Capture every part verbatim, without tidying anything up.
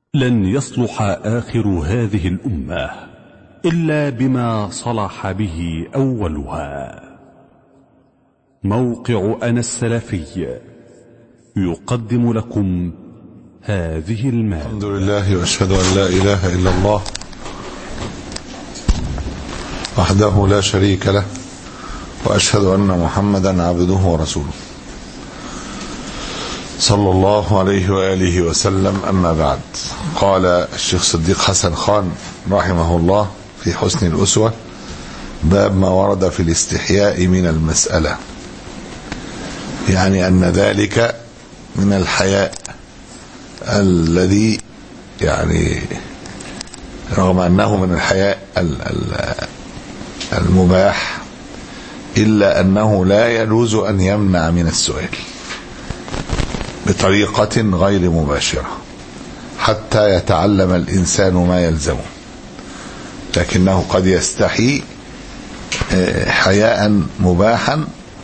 لن يصلح آخر هذه الأمة إلا بما صلح به أولها. موقع أنا السلفي يقدم لكم هذه المادة. الحمد لله وأشهد أن لا إله إلا الله وحده لا شريك له، وأشهد أن محمدا عبده ورسوله صلى الله عليه وآله وسلم. أما بعد، قال الشيخ صديق حسن خان رحمه الله في حسن الأسوة: باب ما ورد في الاستحياء من المسألة، يعني أن ذلك من الحياء الذي يعني رغم أنه من الحياء المباح، إلا أنه لا يجوز أن يمنع من السؤال بطريقة غير مباشرة حتى يتعلم الإنسان ما يلزمه، لكنه قد يستحي حياء مباحا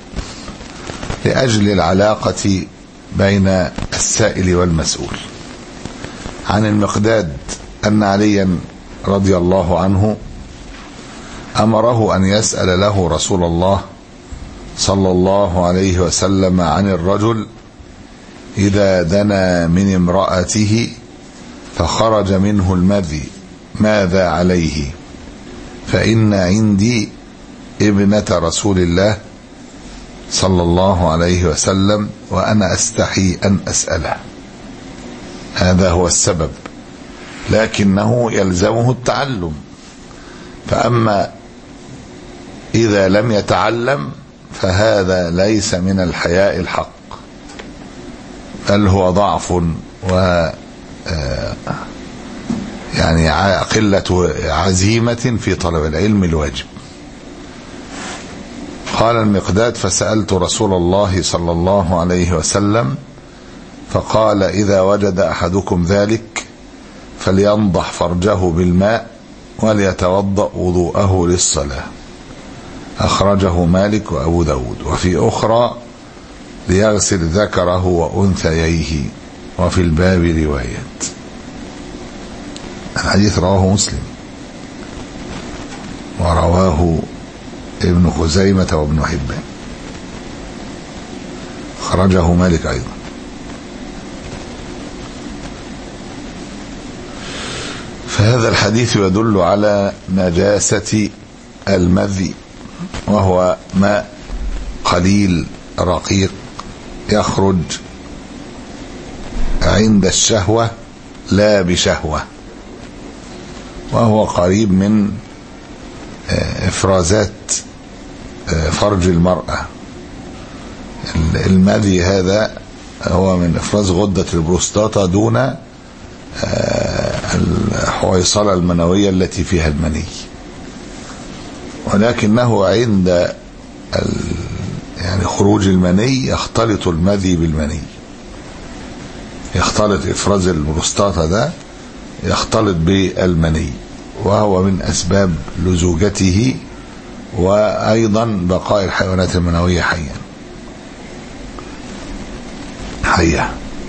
لأجل العلاقة بين السائل والمسؤول. عن المقداد أن عليا رضي الله عنه أمره أن يسأل له رسول الله صلى الله عليه وسلم عن الرجل إذا دنا من امرأته فخرج منه المذي ماذا عليه، فإن عندي ابنة رسول الله صلى الله عليه وسلم وأنا أستحي أن أسأله. هذا هو السبب، لكنه يلزمه التعلم. فأما إذا لم يتعلم فهذا ليس من الحياء الحق، بل هو ضعف و يعني قلة عزيمة في طلب العلم الواجب. قال المقداد: فسألت رسول الله صلى الله عليه وسلم فقال: إذا وجد أحدكم ذلك فلينضح فرجه بالماء وليتوضأ وضوءه للصلاة. أخرجه مالك وأبو داود. وفي أخرى: ليغسل ذكره وأنثييه. وفي الباب روايات. الحديث رواه مسلم ورواه ابن خزيمة وابن حبان، خرجه مالك أيضا. فهذا الحديث يدل على نجاسة المذي، وهو ماء قليل رقيق يخرج عند الشهوة لا بشهوة، وهو قريب من افرازات فرج المرأة. المذي هذا هو من افراز غدة البروستاتا دون الحويصلة المنوية التي فيها المني، ولكنه عند يعني خروج المني يختلط المذي بالمني، يختلط افراز البروستاتا ده يختلط بالمني، وهو من أسباب لزوجته وأيضا بقاء الحيوانات المنوية حيا حية.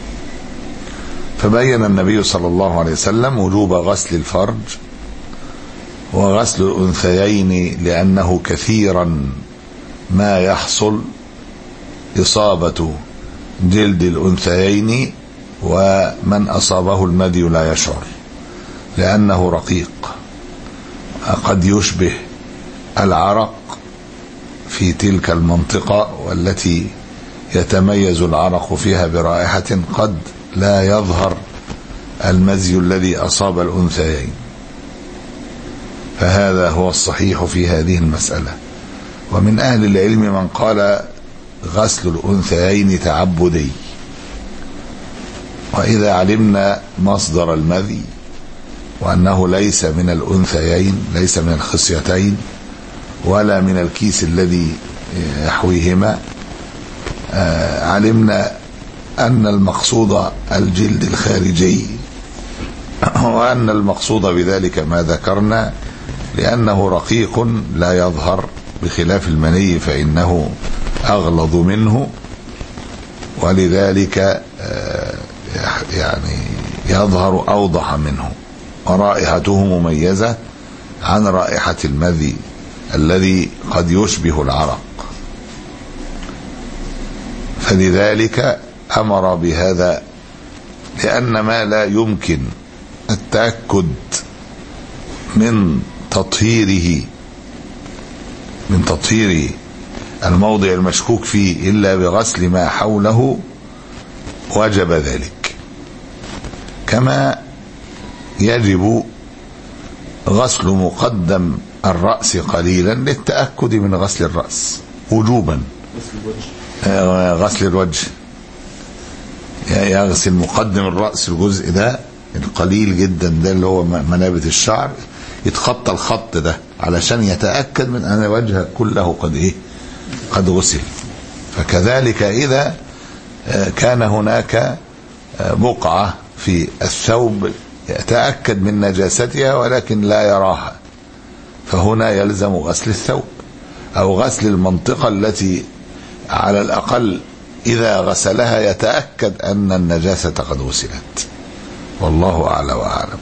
فبين النبي صلى الله عليه وسلم وجوب غسل الفرج وغسل الأنثيين، لأنه كثيرا ما يحصل إصابة جلد الأنثيين ومن أصابه المذي لا يشعر، لأنه رقيق، قد يشبه العرق في تلك المنطقة والتي يتميز العرق فيها برائحة قد لا يظهر المزي الذي أصاب الأنثيين. فهذا هو الصحيح في هذه المسألة. ومن أهل العلم من قال غسل الأنثيين تعبدي، وإذا علمنا مصدر المذي وأنه ليس من الأنثيين، ليس من الخصيتين ولا من الكيس الذي يحويهما، علمنا أن المقصود الجلد الخارجي، وأن المقصود بذلك ما ذكرنا، لأنه رقيق لا يظهر، بخلاف المني فإنه أغلظ منه، ولذلك يعني يظهر أوضح منه، ورائحته مميزة عن رائحة المذي الذي قد يشبه العرق، فلذلك أمر بهذا، لأن ما لا يمكن التأكد من تطهيره من تطهير الموضع المشكوك فيه إلا بغسل ما حوله وجب ذلك، كما يجب غسل مقدم الرأس قليلا للتأكد من غسل الرأس وجوبا. غسل الوجه يغسل مقدم الرأس، الجزء ده القليل جدا ده اللي هو منابت الشعر، يتخطى الخط ده علشان يتأكد من أن الوجه كله قد إيه قد غسل. فكذلك إذا كان هناك بقعة في الثوب يتأكد من نجاستها ولكن لا يراها، فهنا يلزم غسل الثوب أو غسل المنطقة التي على الأقل إذا غسلها يتأكد أن النجاسة قد غسلت، والله أعلى وأعلم.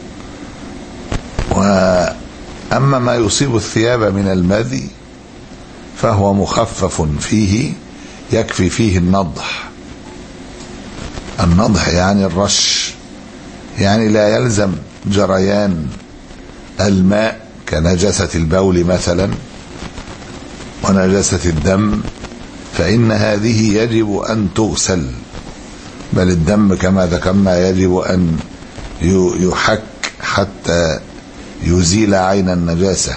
وأما ما يصيب الثياب من المذي فهو مخفف فيه، يكفي فيه النضح. النضح يعني الرش، يعني لا يلزم جريان الماء كنجاسة البول مثلا ونجاسة الدم، فإن هذه يجب أن تغسل، بل الدم كما ذكرنا يجب أن يحك حتى يزيل عين النجاسة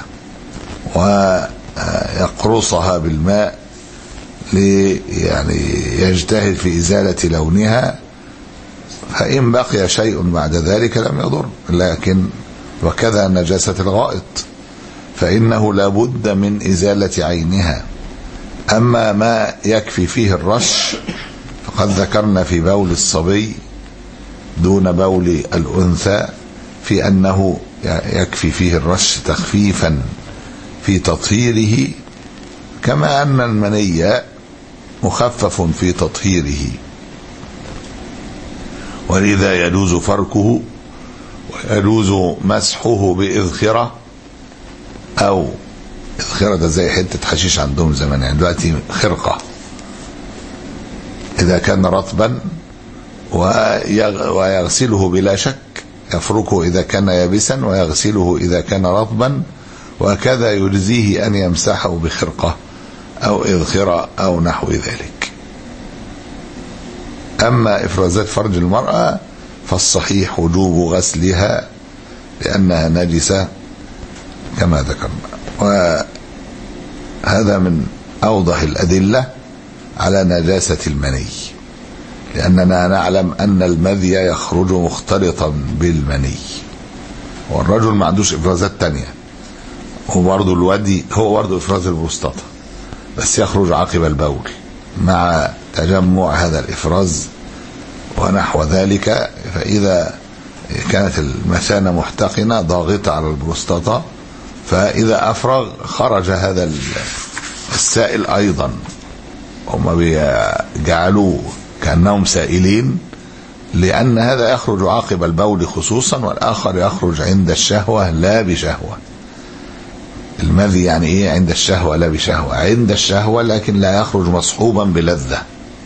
ويقرصها بالماء لي يعني يجتهد في إزالة لونها، فإن بقي شيء بعد ذلك لم يضر. لكن وكذا نجاسة الغائط فإنه لابد من إزالة عينها. أما ما يكفي فيه الرش فقد ذكرنا في بول الصبي دون بول الأنثى في أنه يكفي فيه الرش تخفيفا في تطهيره، كما أن المني مخفف في تطهيره، ولذا يجوز فركه ويجوز مسحه بإذخرة، أو إذخرة ده زي حتة حشيش عندهم زمان، يعني دلوقتي خرقة، إذا كان رطبا ويغسله بلا شك، يفركه إذا كان يابسا ويغسله إذا كان رطبا، وكذا يجزيه أن يمسحه بخرقة أو إذخرة أو نحو ذلك. أما إفرازات فرج المرأة فالصحيح وجوب غسلها لأنها نجسة كما ذكرنا، وهذا من أوضح الأدلة على نجاسة المني، لأننا نعلم أن المذي يخرج مختلطا بالمني، والرجل ما عندوش إفرازات تانية، هو برضو الودي هو برضو إفراز البروستاتا، بس يخرج عقب البول مع تجمع هذا الإفراز ونحو ذلك. فإذا كانت المثانة محتقنة ضاغطة على البروستاتا، فإذا أفرغ خرج هذا السائل أيضا، هم بيجعلوه كأنهم سائلين، لأن هذا يخرج عقب البول خصوصا، والآخر يخرج عند الشهوة لا بشهوة. المذي يعني إيه عند الشهوة لا بشهوة؟ عند الشهوة لكن لا يخرج مصحوبا بلذة،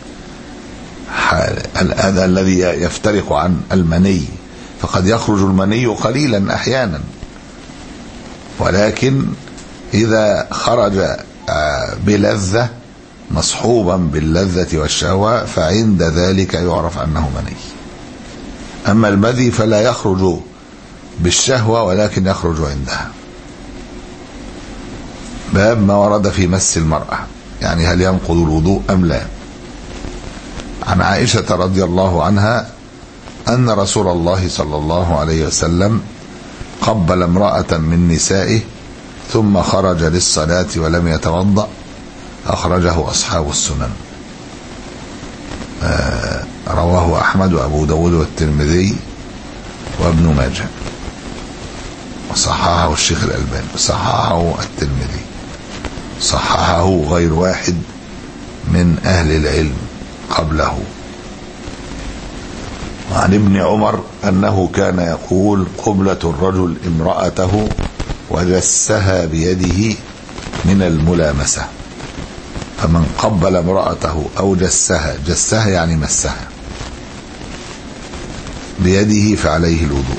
هذا الذي يفترق عن المني، فقد يخرج المني قليلا أحيانا، ولكن إذا خرج بلذة مصحوبا باللذة والشهوة فعند ذلك يعرف أنه مني. أما المذي فلا يخرج بالشهوة ولكن يخرج عندها. باب ما ورد في مس المرأة، يعني هل ينقض الوضوء أم لا. عن عائشة رضي الله عنها أن رسول الله صلى الله عليه وسلم قبل امرأة من نسائه ثم خرج للصلاة ولم يتوضأ، أخرجه أصحاب السنن، آه رواه أحمد وأبو داود والترمذي وابن ماجه، وصححه الشيخ الألباني، صححه الترمذي، صححه غير واحد من أهل العلم قبله. عن ابن عمر أنه كان يقول قبلة الرجل امرأته وجسها بيده من الملامسة، فمن قبل امرأته أو جسها، جسها يعني مسها بيده فعليه الوضوء.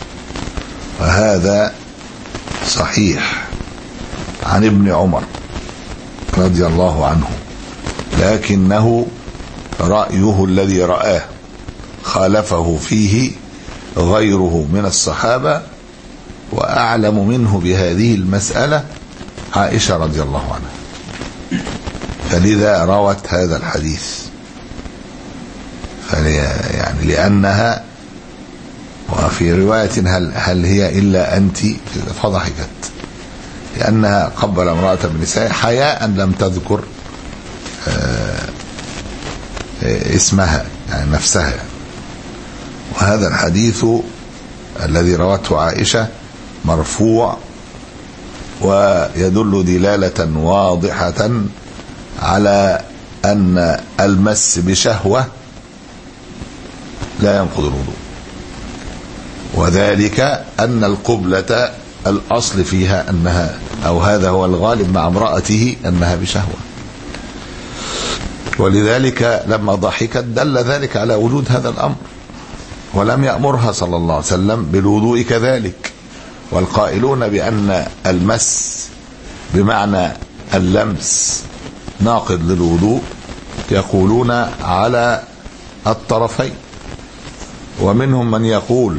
وهذا صحيح عن ابن عمر رضي الله عنه، لكنه رأيه الذي رآه خالفه فيه غيره من الصحابة، وأعلم منه بهذه المسألة عائشة رضي الله عنها، فلذا روت هذا الحديث، يعني لأنها، وفي رواية هل, هل هي إلا أنت فضحكت، لأنها قبل امرأة بنساء حياء لم تذكر اسمها يعني نفسها. وهذا الحديث الذي روته عائشة مرفوع، ويدل دلالة واضحة على أن المس بشهوة لا ينقض الوضوء، وذلك أن القبلة الأصل فيها أنها، أو هذا هو الغالب مع امرأته، أنها بشهوة، ولذلك لما ضحكت دل ذلك على وجود هذا الأمر، ولم يأمرها صلى الله عليه وسلم بالوضوء كذلك. والقائلون بأن المس بمعنى اللمس ناقض للوضوء يقولون على الطرفين، ومنهم من يقول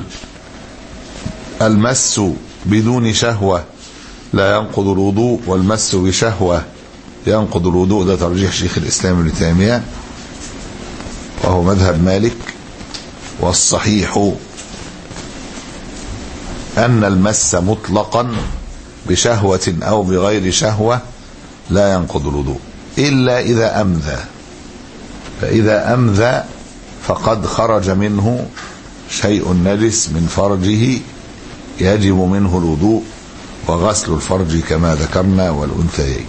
المس بدون شهوة لا ينقض الوضوء، والمس بشهوة ينقض الوضوء. ده ترجيح شيخ الإسلام ابن تيمية وهو مذهب مالك. والصحيح أن المس مطلقا بشهوة أو بغير شهوة لا ينقض الوضوء إلا إذا أمذى، فإذا أمذى فقد خرج منه شيء نجس من فرجه يجب منه الوضوء وغسل الفرج كما ذكرنا والأنثيين.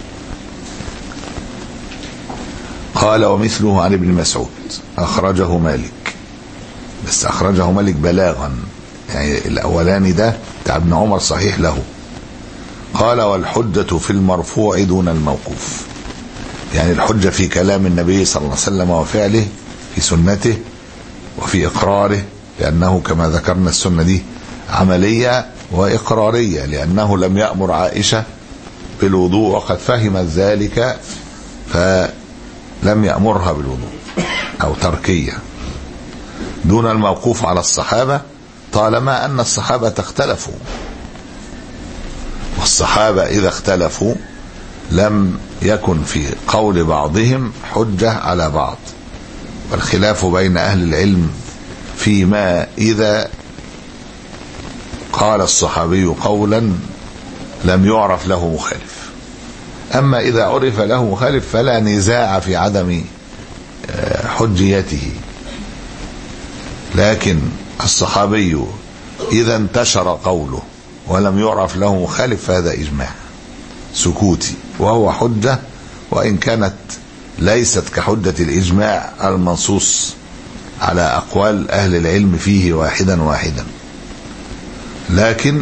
قال ومثله عن ابن مسعود أخرجه مالك، بس أخرجه مالك بلاغا، يعني الأولاني ده بتاع ابن عمر صحيح له. قال والحجة في المرفوع دون الموقوف، يعني الحجة في كلام النبي صلى الله عليه وسلم وفعله في سنته وفي إقراره، لأنه كما ذكرنا السنة دي عملية وإقرارية، لأنه لم يأمر عائشة بالوضوء وقد فهمت ذلك فلم يأمرها بالوضوء أو تركية. دون الموقوف على الصحابة طالما أن الصحابة اختلفوا، والصحابة إذا اختلفوا لم يكن في قول بعضهم حجة على بعض، والخلاف بين أهل العلم فيما إذا قال الصحابي قولا لم يعرف له مخالف. أما إذا عرف له مخالف فلا نزاع في عدم حجيته، لكن الصحابي إذا انتشر قوله ولم يعرف له مخالف فهذا إجماع سكوتي، وهو حجة وإن كانت ليست كحجة الإجماع المنصوص على أقوال أهل العلم فيه واحدا واحدا، لكن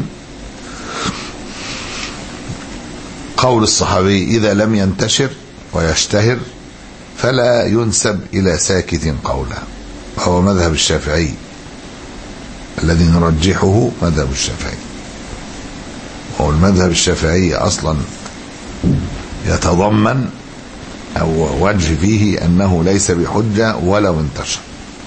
قول الصحابي إذا لم ينتشر ويشتهر فلا ينسب إلى ساكت قوله، وهو مذهب الشافعي الذي نرجحه مذهب الشافعي. وهو المذهب الشافعي أصلا يتضمن أو وجه فيه أنه ليس بحجة ولو انتشر.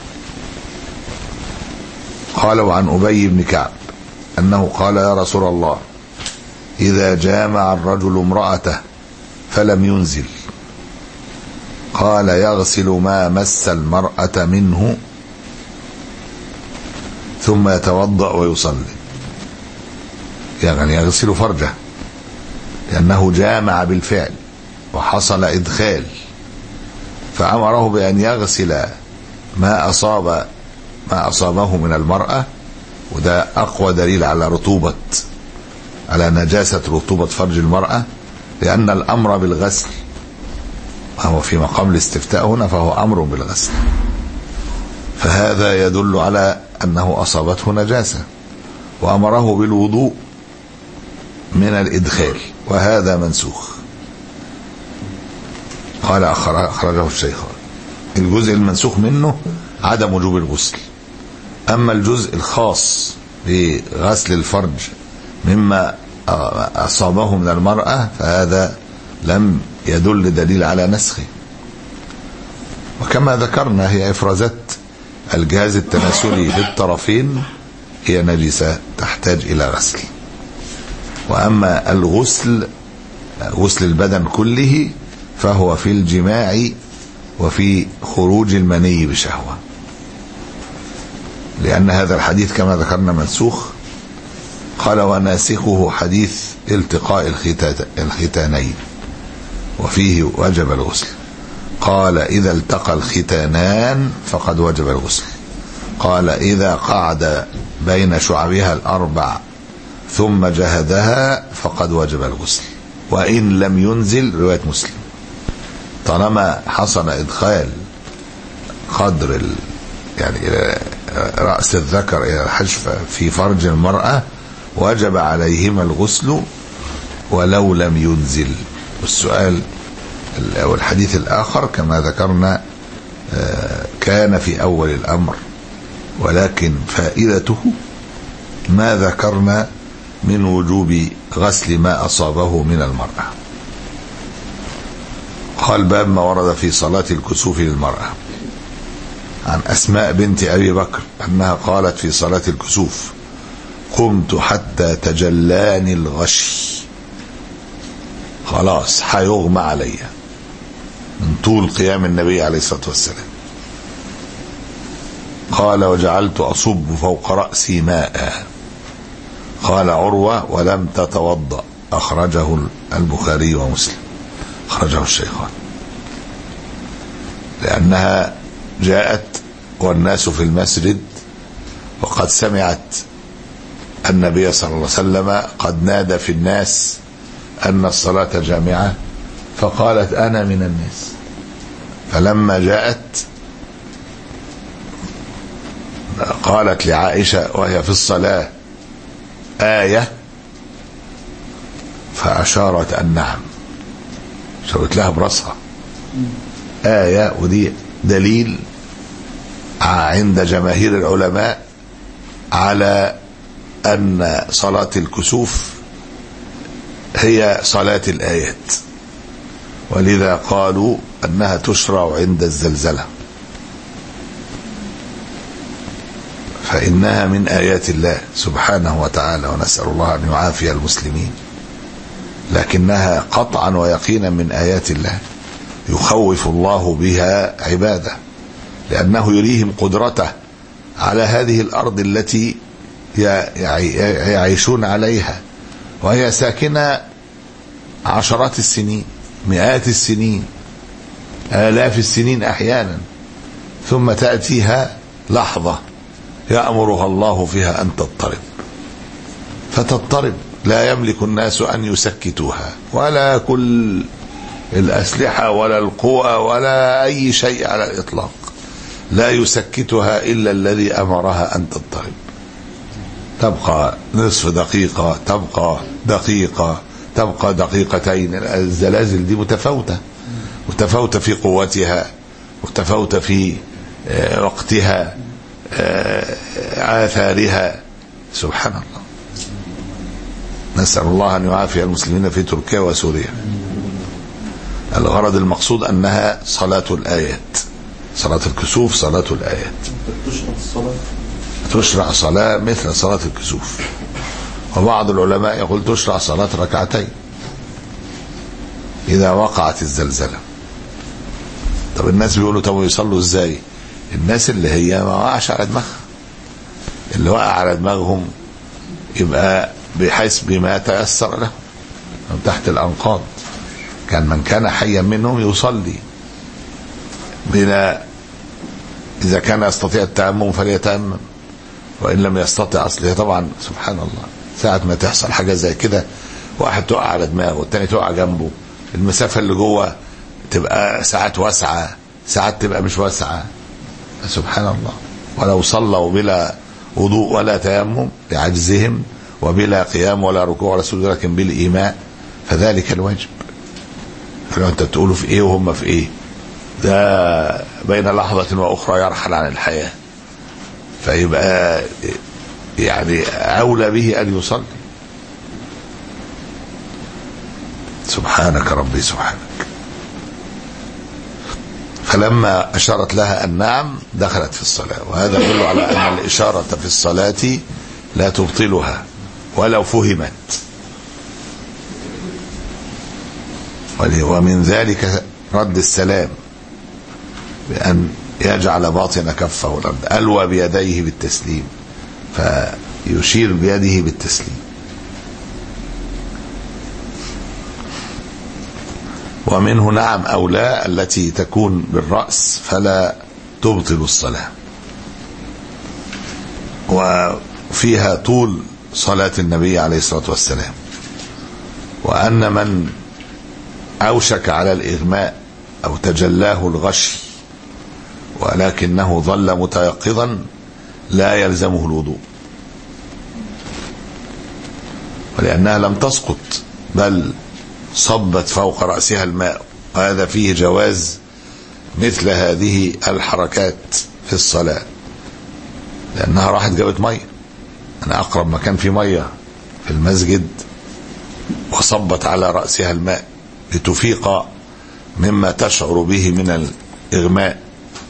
قالوا عن أبي بن كعب أنه قال يا رسول الله إذا جامع الرجل امرأته فلم ينزل، قال يغسل ما مس المرأة منه ثم يتوضأ ويصلي، يعني يغسل فرجه لأنه جامع بالفعل وحصل إدخال، فأمره بأن يغسل ما أصاب ما أصابه من المرأة، وده أقوى دليل على رطوبة على نجاسة رطوبة فرج المرأة، لأن الأمر بالغسل وهو في مقام الاستفتاء هنا فهو أمر بالغسل، فهذا يدل على أنه أصابته نجاسة، وأمره بالوضوء من الإدخال، وهذا منسوخ. قال أخرجه الشيخان. الجزء المنسوخ منه عدم وجوب الغسل. أما الجزء الخاص بغسل الفرج مما أصابه من المرأة فهذا لم يدل دليل على نسخه. وكما ذكرنا هي إفرازات الجهاز التناسلي للطرفين هي نجسة تحتاج إلى غسل. وأما الغسل غسل البدن كله فهو في الجماع وفي خروج المني بشهوة، لأن هذا الحديث كما ذكرنا منسوخ. قال وناسخه حديث التقاء الختانين وفيه وجب الغسل. قال إذا التقى الختانان فقد وجب الغسل. قال إذا قعد بين شعبها الأربع ثم جهدها فقد وجب الغسل وإن لم ينزل. رواية مسلم. طالما حصل إدخال قدر ال... يعني رأس الذكر إلى الحشفة في فرج المرأة وجب عليهما الغسل ولو لم ينزل. والسؤال أو الحديث الآخر كما ذكرنا كان في أول الأمر، ولكن فائدته ما ذكرنا من وجوب غسل ما أصابه من المرأة. قال باب ما ورد في صلاة الكسوف للمرأة. عن أسماء بنت أبي بكر أنها قالت في صلاة الكسوف قمت حتى تجلاني الغشي، خلاص حيغمى علي من طول قيام النبي عليه الصلاة والسلام. قال وجعلت أصب فوق رأسي ماء. قال عروة ولم تتوضأ. أخرجه البخاري ومسلم. أخرجه الشيخان. لأنها جاءت والناس في المسجد وقد سمعت النبي صلى الله عليه وسلم قد نادى في الناس أن الصلاة جامعة، فقالت أنا من الناس. فلما جاءت قالت لعائشة وهي في الصلاة آية، فأشارت أن نعم، شاورت لها برأسها آية. ودي دليل عند جماهير العلماء على أن صلاة الكسوف هي صلاة الآيات، ولذا قالوا أنها تشرع عند الزلزلة، فإنها من آيات الله سبحانه وتعالى، ونسأل الله أن يعافي المسلمين. لكنها قطعا ويقينا من آيات الله يخوف الله بها عباده، لأنه يريهم قدرته على هذه الأرض التي يعيشون عليها، وهي ساكنة عشرات السنين، مئات السنين، آلاف السنين أحيانا، ثم تأتيها لحظة يأمرها الله فيها أن تضطرب، فتضطرب. لا يملك الناس أن يسكتوها، ولا كل الأسلحة ولا القوى ولا أي شيء على الإطلاق لا يسكتها إلا الذي أمرها أن تضطرب. تبقى نصف دقيقة، تبقى دقيقة، تبقى دقيقتين. الزلازل دي متفاوتة، متفاوتة في قوتها، متفاوتة في وقتها، آثارها. سبحان الله. نسأل الله أن يعافي المسلمين في تركيا وسوريا. الغرض المقصود أنها صلاة الآيات، صلاة الكسوف صلاة الآيات. تشرع صلاة مثل صلاة الكسوف. وبعض العلماء يقول تشرع صلاة ركعتين إذا وقعت الزلزلة. طب الناس بيقولوا طب يصلوا ازاي؟ الناس اللي هي ما وقعش على دماغها، اللي وقع على دماغهم يبقى بحسب ما تيسر له من تحت الأنقاض. كان من كان حيا منهم يصلي بلا، إذا كان يستطيع التيمم فليتيمم، وإن لم يستطع أصله. طبعا سبحان الله ساعة ما تحصل حاجة زي كده، واحد تقع على دماغه والتاني تقع جنبه، المسافة اللي جوه تبقى ساعات واسعة، ساعات تبقى مش واسعة. سبحان الله. ولو صلوا بلا وضوء ولا تيمم لعجزهم وبلا قيام ولا ركوع ولا سجود لكن بالإيماء فذلك الواجب. فلو أنت تقولوا في إيه وهم في إيه، ده بين لحظة وأخرى يرحل عن الحياة، فيبقى يعني أولى به أن يصلي. سبحانك ربي سبحانك. فلما أشارت لها النعم دخلت في الصلاة، وهذا يدل على أن الإشارة في الصلاة لا تبطلها ولو فهمت. ومن ذلك رد السلام بأن يجعل باطن كفه الأرض، ألوى بيديه بالتسليم فيشير بيده بالتسليم. ومنه نعم أو لا التي تكون بالرأس فلا تبطل الصلاة، وفيها طول صلاة النبي عليه الصلاة والسلام. وأن من أوشك على الإغماء أو تجلاه الغش ولكنه ظل متيقظا لا يلزمه الوضوء، ولأنها لم تسقط بل صبت فوق رأسها الماء، وهذا فيه جواز مثل هذه الحركات في الصلاة، لأنها راحت جابت مية. أنا أقرب مكان في مية في المسجد وصبت على رأسها الماء لتفيق مما تشعر به من الإغماء.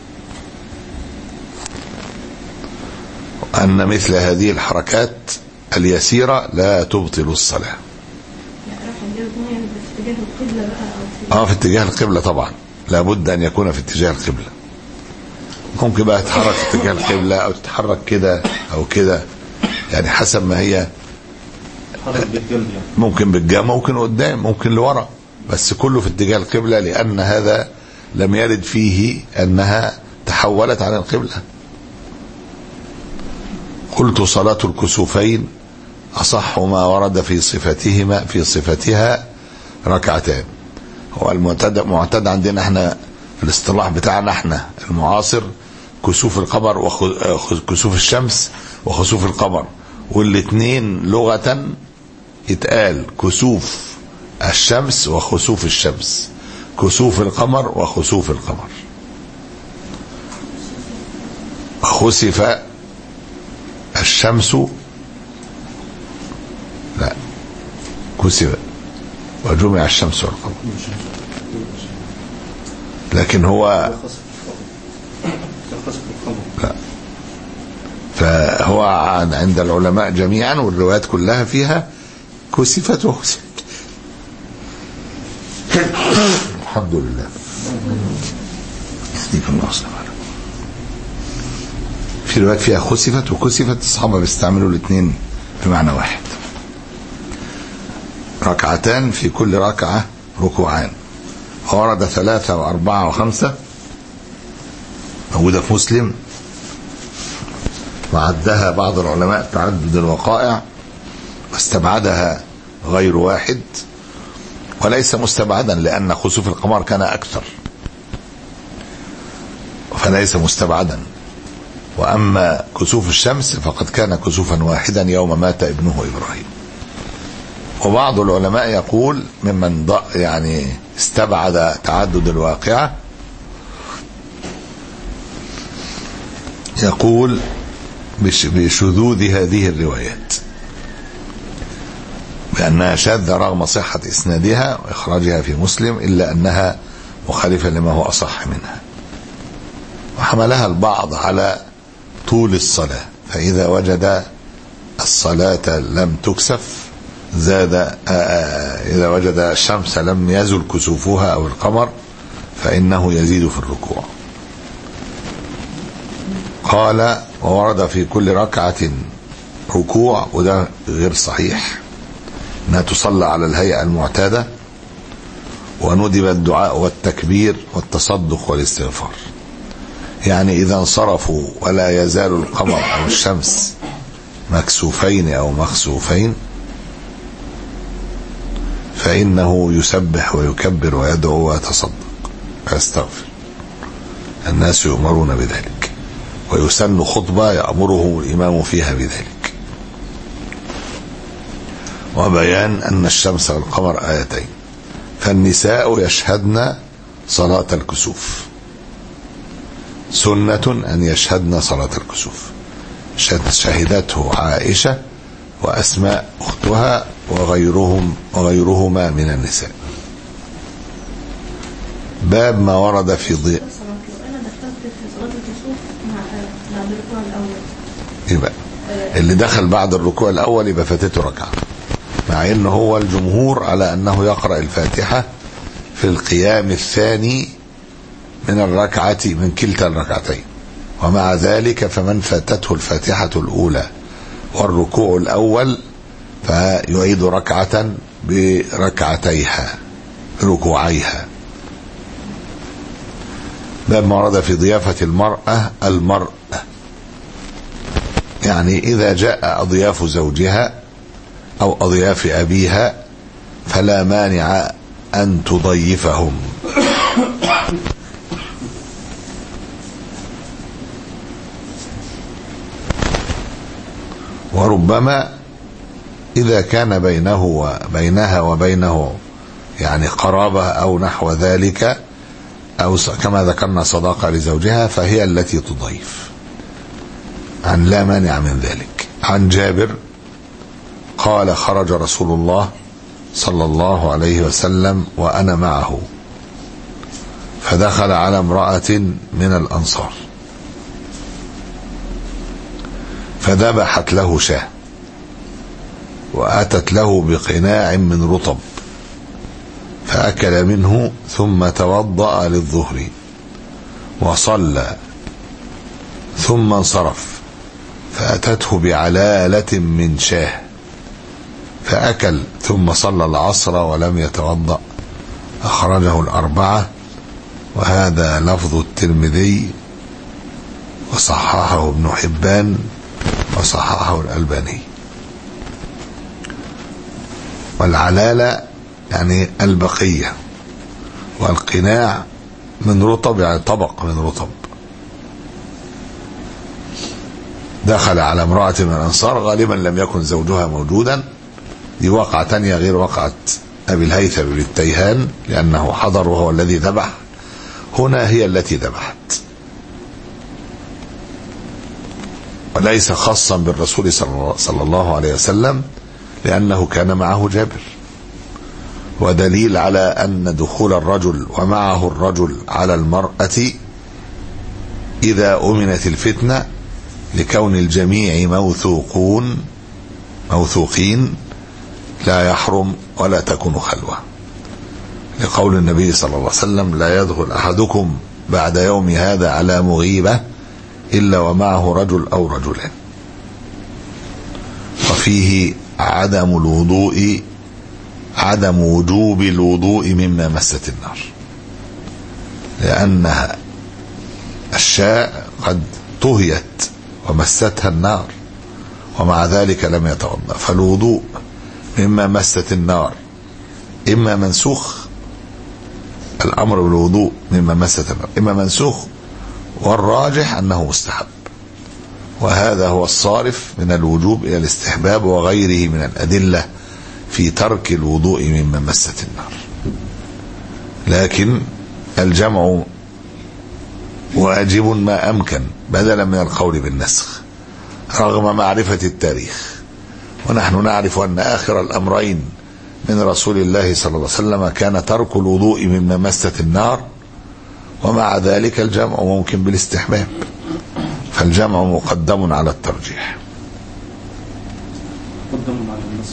أن مثل هذه الحركات اليسيرة لا تبطل الصلاة. اه في اتجاه القبلة طبعا، لابد أن يكون في اتجاه القبلة. ممكن بقى تتحرك في اتجاه القبلة أو تتحرك كده أو كده، يعني حسب ما هي. ممكن بالجنب، ممكن قدام، ممكن لورا، بس كله في اتجاه القبلة، لأن هذا لم يرد فيه أنها تحولت عن القبلة. قلت صلاة الكسوفين أصح ما ورد في صفتهما في صفتها ركعتان. هو المعتاد معتاد عندنا احنا في الاصطلاح بتاعنا احنا المعاصر كسوف القمر وكسوف الشمس وخسوف القمر، والاثنين لغة يتقال كسوف الشمس وخسوف الشمس، كسوف القمر وخسوف القمر. خسف الشمس، لا كسف وجمع الشمس والقمر، لكن هو لا، فهو عند العلماء جميعا والروايات كلها فيها كسفت وخسفت. الحمد لله. يهديك الله سبحانه. في روايات فيها خسفت وكسفت، الصحابة بيستعملوا الاثنين بمعنى واحد. ركعتان في كل ركعة ركوعان، ورد ثلاثة وأربعة وخمسة، موجودة في مسلم، وعدها بعض العلماء تعدد الوقائع واستبعدها غير واحد، وليس مستبعدا لأن خسوف القمر كان أكثر فليس مستبعدا. وأما كسوف الشمس فقد كان كسوفا واحدا يوم مات ابنه إبراهيم. وبعض العلماء يقول ممن يعني استبعد تعدد الواقعة، يقول بشذوذ هذه الروايات، بأنها شاذة رغم صحة إسنادها وإخراجها في مسلم، إلا أنها مخالفة لما هو أصح منها. وحملها البعض على طول الصلاة، فإذا وجد الصلاة لم تكسف زاد، إذا وجد الشمس لم يزل كسوفها أو القمر فإنه يزيد في الركوع. قال وورد في كل ركعة ركوع، وده غير صحيح، انها تصلى على الهيئة المعتادة، وندب الدعاء والتكبير والتصدق والاستغفار. يعني إذا انصرفوا ولا يزال القمر أو الشمس مكسوفين أو مخسوفين فإنه يسبح ويكبر ويدعو ويتصدق ويستغفر. الناس يؤمرون بذلك. ويسن خطبة يأمره الإمام فيها بذلك. وبيان أن الشمس والقمر آيتين. فالنساء يشهدن صلاة الكسوف، سنة أن يشهدن صلاة الكسوف. شهدته عائشة وأسماء أختها وغيرهم وغيرهما من النساء. باب ما ورد في ضياء. أنا دخلت في صلاة الكسوف مع الركوع الأول، يبقى اللي دخل بعد الركوع الأول يبقى فاتته ركعة، مع إنه هو الجمهور على أنه يقرأ الفاتحة في القيام الثاني من الركعة من كلتا الركعتين. ومع ذلك فمن فاتته الفاتحة الأولى والركوع الأول فيعيد ركعة بركعتيها ركوعيها. باب ما ورد في ضيافة المرأة المرأة، يعني إذا جاء أضياف زوجها أو أضياف أبيها فلا مانع أن تضيفهم. وربما إذا كان بينه وبينها وبينه يعني قرابة أو نحو ذلك، أو كما ذكرنا صداقة لزوجها، فهي التي تضيف، عن لا مانع من ذلك. عن جابر قال خرج رسول الله صلى الله عليه وسلم وأنا معه، فدخل على امرأة من الأنصار فذبحت له شاة وأتت له بقناع من رطب فأكل منه ثم توضأ للظهر وصلى ثم انصرف، فأتته بعلالة من شاه فأكل ثم صلى العصر ولم يتوضأ. أخرجه الأربعة، وهذا لفظ الترمذي وصححه ابن حبان وصححه الألباني. والعلالة يعني البقية، والقناع من رطب يعني طبق من رطب. دخل على امرأة من الأنصار، غالبا لم يكن زوجها موجودا، دي واقعة تانية غير واقعة أبي الهيثم بن التيهان لأنه حضر وهو الذي ذبح. هنا هي التي ذبحت، وليس خاصا بالرسول صلى الله عليه وسلم لأنه كان معه جابر. ودليل على أن دخول الرجل ومعه الرجل على المرأة إذا أمنت الفتنة لكون الجميع موثوقون موثوقين لا يحرم ولا تكون خلوة، لقول النبي صلى الله عليه وسلم لا يدخل أحدكم بعد يوم هذا على مغيبة إلا ومعه رجل أو رجلان. وفيه عدم الوضوء عدم وجوب الوضوء مما مست النار، لأنها الشاء قد طهيت ومستها النار ومع ذلك لم يتوضأ. فالوضوء مما مست النار إما منسوخ، الأمر بالوضوء مما مست النار إما منسوخ، والراجح أنه مستحب، وهذا هو الصارف من الوجوب إلى الاستحباب وغيره من الأدلة في ترك الوضوء مما مست النار. لكن الجمع واجب ما أمكن بدلا من القول بالنسخ رغم معرفة التاريخ. ونحن نعرف أن آخر الأمرين من رسول الله صلى الله عليه وسلم كان ترك الوضوء مما مست النار، ومع ذلك الجمع ممكن بالاستحباب، فالجمع مقدم على الترجيح. مقدم على النسخ.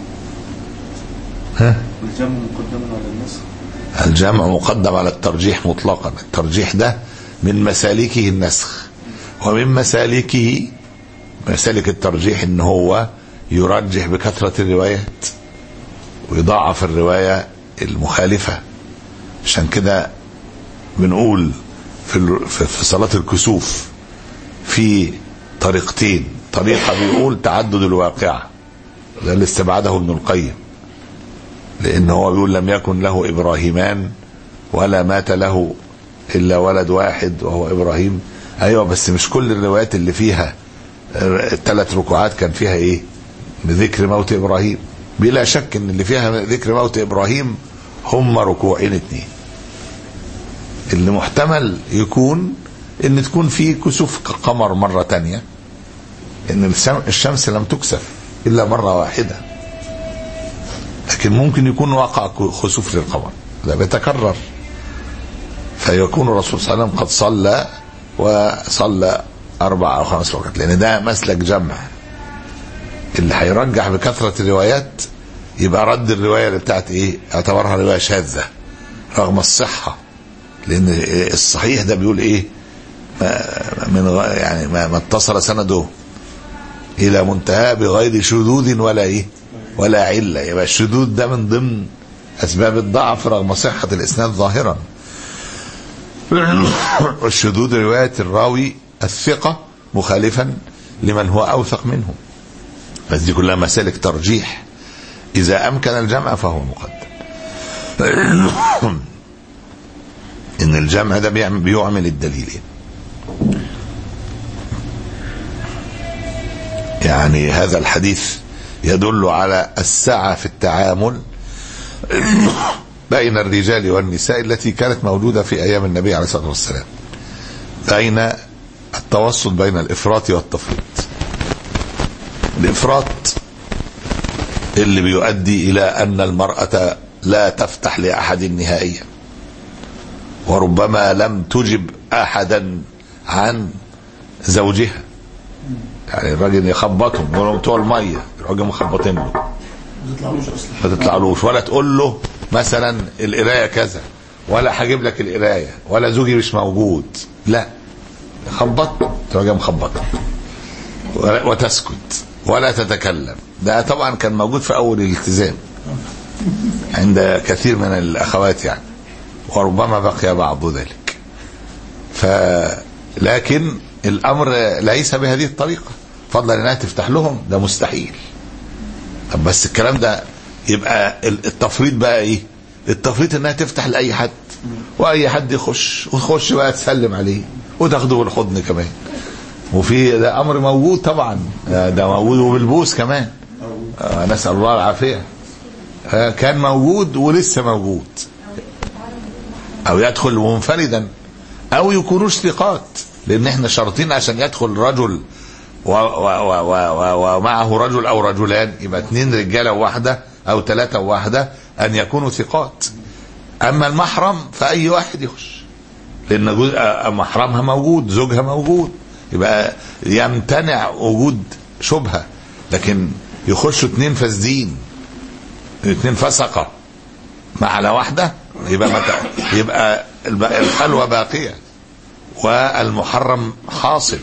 ها؟ الجمع مقدم على النسخ. الجمع مقدم على الترجيح مطلقا. الترجيح ده من مسالكه النسخ، ومن مسالكه مسالك الترجيح ان هو يرجح بكثرة الروايات ويضاعف الرواية المخالفة. عشان كده بنقول في في صلاة الكسوف في طريقتين. طريقة بيقول تعدد الواقعة، ده اللي استبعده ابن القيم، لأن هو بيقول لم يكن له إبراهيمان ولا مات له إلا ولد واحد وهو إبراهيم، ايوه بس مش كل الروايات اللي فيها الثلاث ركوعات كان فيها ايه؟ ذكر موت ابراهيم. بلا شك ان اللي فيها ذكر موت ابراهيم هم ركوعين اتنين. اللي محتمل يكون ان تكون في كسوف قمر مرة تانية، ان الشمس لم تكسف الا مرة واحدة، لكن ممكن يكون وقع خسوف للقمر ده بيتكرر، فيكون الرسول صلى الله عليه وسلم قد صلى وصلى اربع او خمس ركعات، لان ده مسلك جمع. اللي هيرجح بكثرة الروايات يبقى رد الرواية اللي بتاعت ايه اعتبرها رواية شاذة رغم الصحة، لان الصحيح ده بيقول ايه من يعني ما اتصل سنده الى منتهى بغير شذوذ ولا ايه ولا علة. يبقى الشذوذ ده من ضمن اسباب الضعف رغم صحة الاسناد ظاهرا. والشذوذ رواية الراوي الثقة مخالفا لمن هو اوثق منه، بس دي كلها مسالك ترجيح. اذا امكن الجمع فهو مقدم. ان الجمع ده بيعمل الدليلين. يعني هذا الحديث يدل على السعة في التعامل بين الرجال والنساء التي كانت موجودة في ايام النبي عليه الصلاة والسلام، بين التوسط بين الافراط والتفريط. الافراط اللي بيؤدي الى ان المرأة لا تفتح لاحد نهائيا، وربما لم تجب احدا عن زوجها. يعني الراجل يخبطهم يقول لهم بتوع الميه، الراجل مخبطين له ما تطلعلوش، ولا تقول له مثلا القرايه كذا، ولا هجيب لك القرايه، ولا زوجي مش موجود، لا خبط الراجل مخبط وتسكت ولا تتكلم. ده طبعا كان موجود في اول الالتزام عند كثير من الاخوات يعني، وربما بقي بعض ذلك. ف لكن الامر ليس بهذه الطريقه، فضلا انها تفتح لهم ده مستحيل. طب بس الكلام ده يبقى التفريط بقى ايه؟ التفريط انها تفتح لاي حد، واي حد يخش وتخش بقى تسلم عليه وتاخده بالحضن كمان. وفي ده امر موجود طبعا، ده موجود وبالبوس كمان، آه نسال الله العافيه. آه كان موجود ولسه موجود. او يدخل منفردا او يكونوش ثقات، لان احنا شرطين عشان يدخل رجل ومعه رجل او رجلان، يبقى اثنين رجاله وواحده او ثلاثه وواحده ان يكونوا ثقات. اما المحرم فاي واحد يخش، لان محرمها موجود، زوجها موجود، يبقى يمتنع وجود شبهه. لكن يخشوا اثنين فاسدين، اثنين فسقه مع على واحده، يبقى متى يبقى الخلوه باقيه والمحرم حاصل.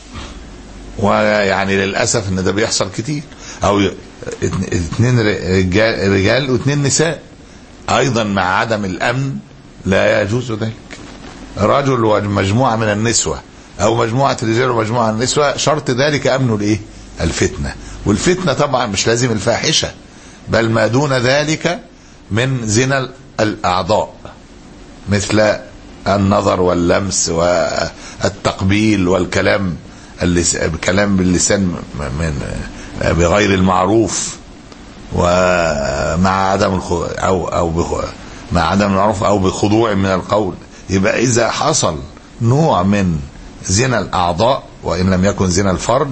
ويعني للاسف ان ده بيحصل كتير، او اثنين رجال رجال واثنين نساء ايضا مع عدم الامن لا يجوز ذلك. رجل ومجموعه من النسوه او مجموعه رجال ومجموعه من النسوه، شرط ذلك امن الايه؟ الفتنه. والفتنه طبعا مش لازم الفاحشه، بل ما دون ذلك من زنا الاعضاء، مثل النظر واللمس والتقبيل والكلام الكلام باللسان من بغير المعروف، ومع عدم او او مع عدم المعروف او بخضوع من القول. يبقى اذا حصل نوع من زنا الاعضاء وان لم يكن زنا الفرج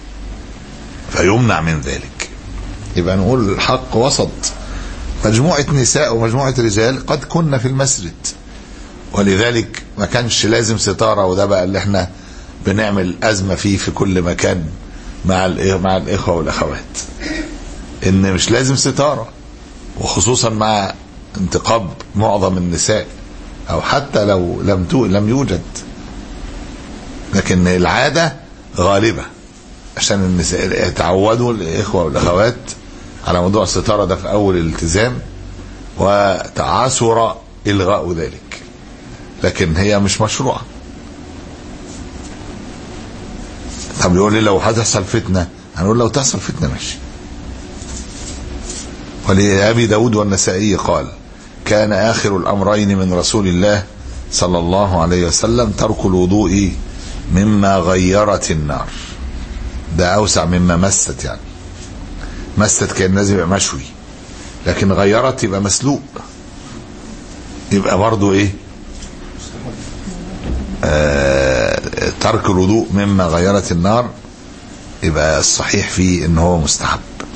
فيمنع من ذلك. يبقى نقول الحق وسط، مجموعة نساء ومجموعة رجال قد كنا في المسجد، ولذلك ما كانش لازم ستارة. وده بقى اللي احنا بنعمل أزمة فيه في كل مكان مع مع الإخوة والأخوات، إن مش لازم ستارة، وخصوصا مع انتقاب معظم النساء، أو حتى لو لم لم يوجد، لكن العادة غالبة عشان النساء يتعودوا الإخوة والأخوات على موضوع الستارة ده في أول الالتزام، وتعاثر إلغاء ذلك، لكن هي مش مشروعة. طب يقول لي لو هتحصل فتنة، هنقول لو تحصل فتنة ماشي. ولأبي داود والنسائي قال: كان آخر الأمرين من رسول الله صلى الله عليه وسلم ترك الوضوء مما غيرت النار، ده اوسع مما مست. يعني مست كان لازم يبقى مشوي، لكن غيرت يبقى مسلوق، يبقى برضو ايه آه ترك الوضوء مما غيرت النار يبقى الصحيح فيه ان هو مستحب،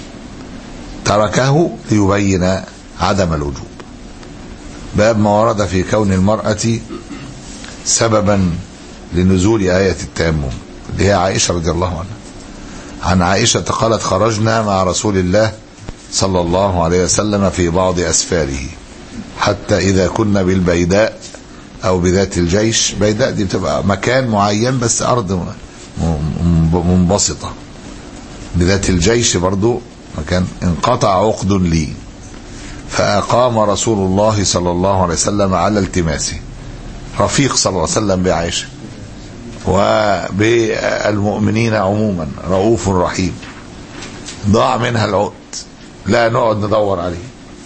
تركه ليبين عدم الوجوب. باب ما ورد في كون المرأة سببا لنزول آية التيمم، اللي هي عائشة رضي الله عنها. عن عائشة قالت: خرجنا مع رسول الله صلى الله عليه وسلم في بعض أسفاره حتى إذا كنا بالبيداء أو بذات الجيش. بيداء دي بتبقى مكان معين بس أرض منبسطة، بذات الجيش برضو مكان. انقطع عقد لي فأقام رسول الله صلى الله عليه وسلم على التماسه. رفيق صلى الله عليه وسلم بعائشة وبالمؤمنين عموما رؤوف رحيم. ضاع منها العقد، لا نقعد ندور عليه،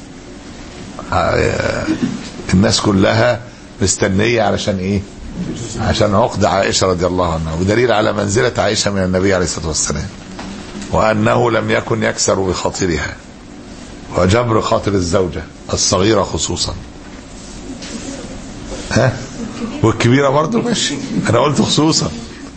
الناس كلها مستنية علشان ايه؟ عشان عقد عائشة رضي الله عنها، ودليل على منزلة عائشة من النبي عليه الصلاة والسلام، وأنه لم يكن يكسر بخاطرها وجبر خاطر الزوجة الصغيرة خصوصا. ها؟ والكبيرة برضو ماشي، أنا قلت خصوصا.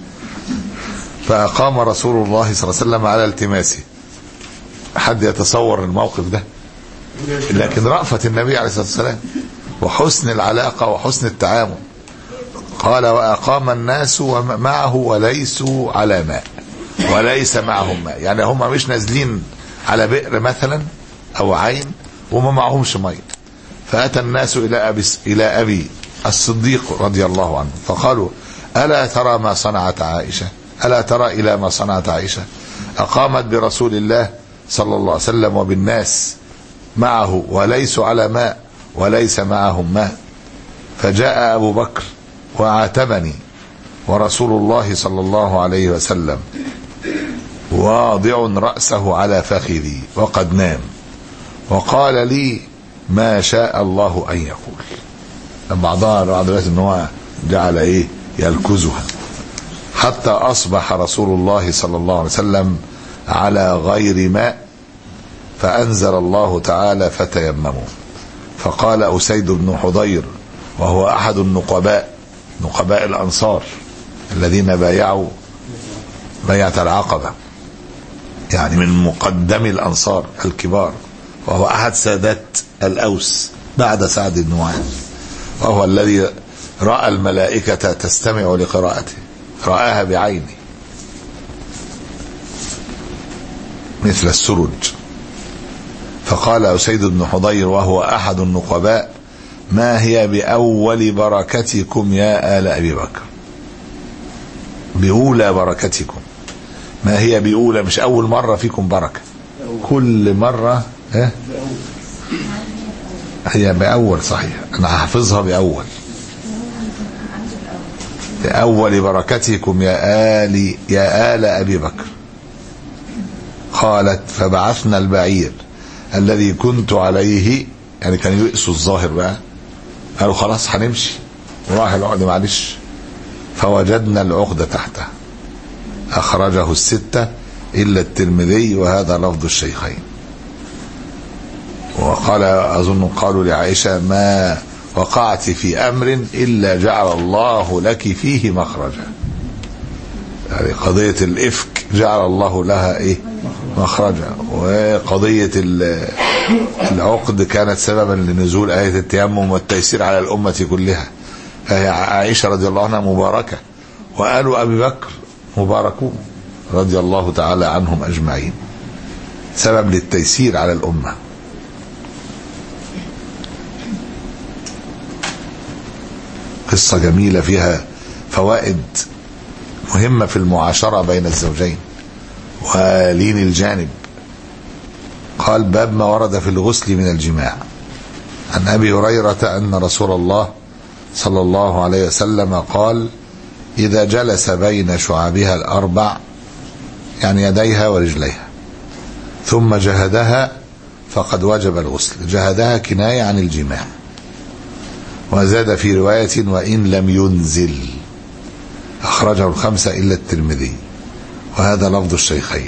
فأقام رسول الله صلى الله عليه وسلم على التماسه. حد يتصور الموقف ده؟ لكن رأفة النبي عليه الصلاة والسلام وحسن العلاقة وحسن التعامل. قال: وأقام الناس معه وليسوا على ماء، وليس معهم ماء، يعني هم مش نازلين على بئر مثلا أو عين وما معهمش ماء. فأتى الناس إلى أبي, إلى أبي الصديق رضي الله عنه فقالوا: ألا ترى ما صنعت عائشة؟ ألا ترى إلى ما صنعت عائشة؟ أقامت برسول الله صلى الله عليه وسلم وبالناس معه وليسوا على ماء وليس معهم ماء. فجاء أبو بكر وعاتبني ورسول الله صلى الله عليه وسلم واضع رأسه على فخذي وقد نام، وقال لي: ما شاء الله أن يقول. بعضها بعض الوقت ان هو جعل ايه يلكزها. حتى أصبح رسول الله صلى الله عليه وسلم على غير ماء، فأنزل الله تعالى: فتيمموا. فقال أسيد بن حضير وهو أحد النقباء، نقباء الأنصار الذين بايعوا بيعة العقبة، يعني من مقدم الأنصار الكبار، وهو أحد سادات الأوس بعد سعد بن معاذ، وهو الذي رأى الملائكة تستمع لقراءته، رآها بعينه مثل السرج. فقال أسيد بن حضير وهو أحد النقباء: ما هي بأول بركتكم يا آل أبي بكر؟ بأولى بركتكم. ما هي بأولى؟ مش أول مرة فيكم بركة، كل مرة اه؟ هي بأول صحيح، أنا هحفظها بأول. بأول بركتكم يا آل يا آل أبي بكر. قالت: فبعثنا البعير الذي كنت عليه، يعني كانوا يقسوا الظاهر بقى، قالوا خلاص هنمشي، وراح العقد معلش، فوجدنا العقد تحته. أخرجه الستة إلا الترمذي، وهذا لفظ الشيخين. وقال أظن قالوا لعائشة: ما وقعت في أمر إلا جعل الله لك فيه مخرجا. يعني قضية الإفك جعل الله لها إيه مخرجا، وقضية العقد كانت سببا لنزول آية التيمم والتيسير على الأمة كلها. فهي عائشة رضي الله عنها مباركة، وآل أبي بكر مباركون رضي الله تعالى عنهم أجمعين، سبب للتيسير على الأمة. قصة جميلة فيها فوائد مهمة في المعاشرة بين الزوجين ولين الجانب. قال: باب ما ورد في الغسل من الجماع. عن أبي هريرة أن رسول الله صلى الله عليه وسلم قال: إذا جلس بين شعابها الأربع، يعني يديها ورجليها، ثم جهدها فقد وجب الغسل. جهدها كناية عن الجماع. وزاد في رواية: وإن لم ينزل، أخرجه الخمسة إلا الترمذي، وهذا لفظ الشيخين.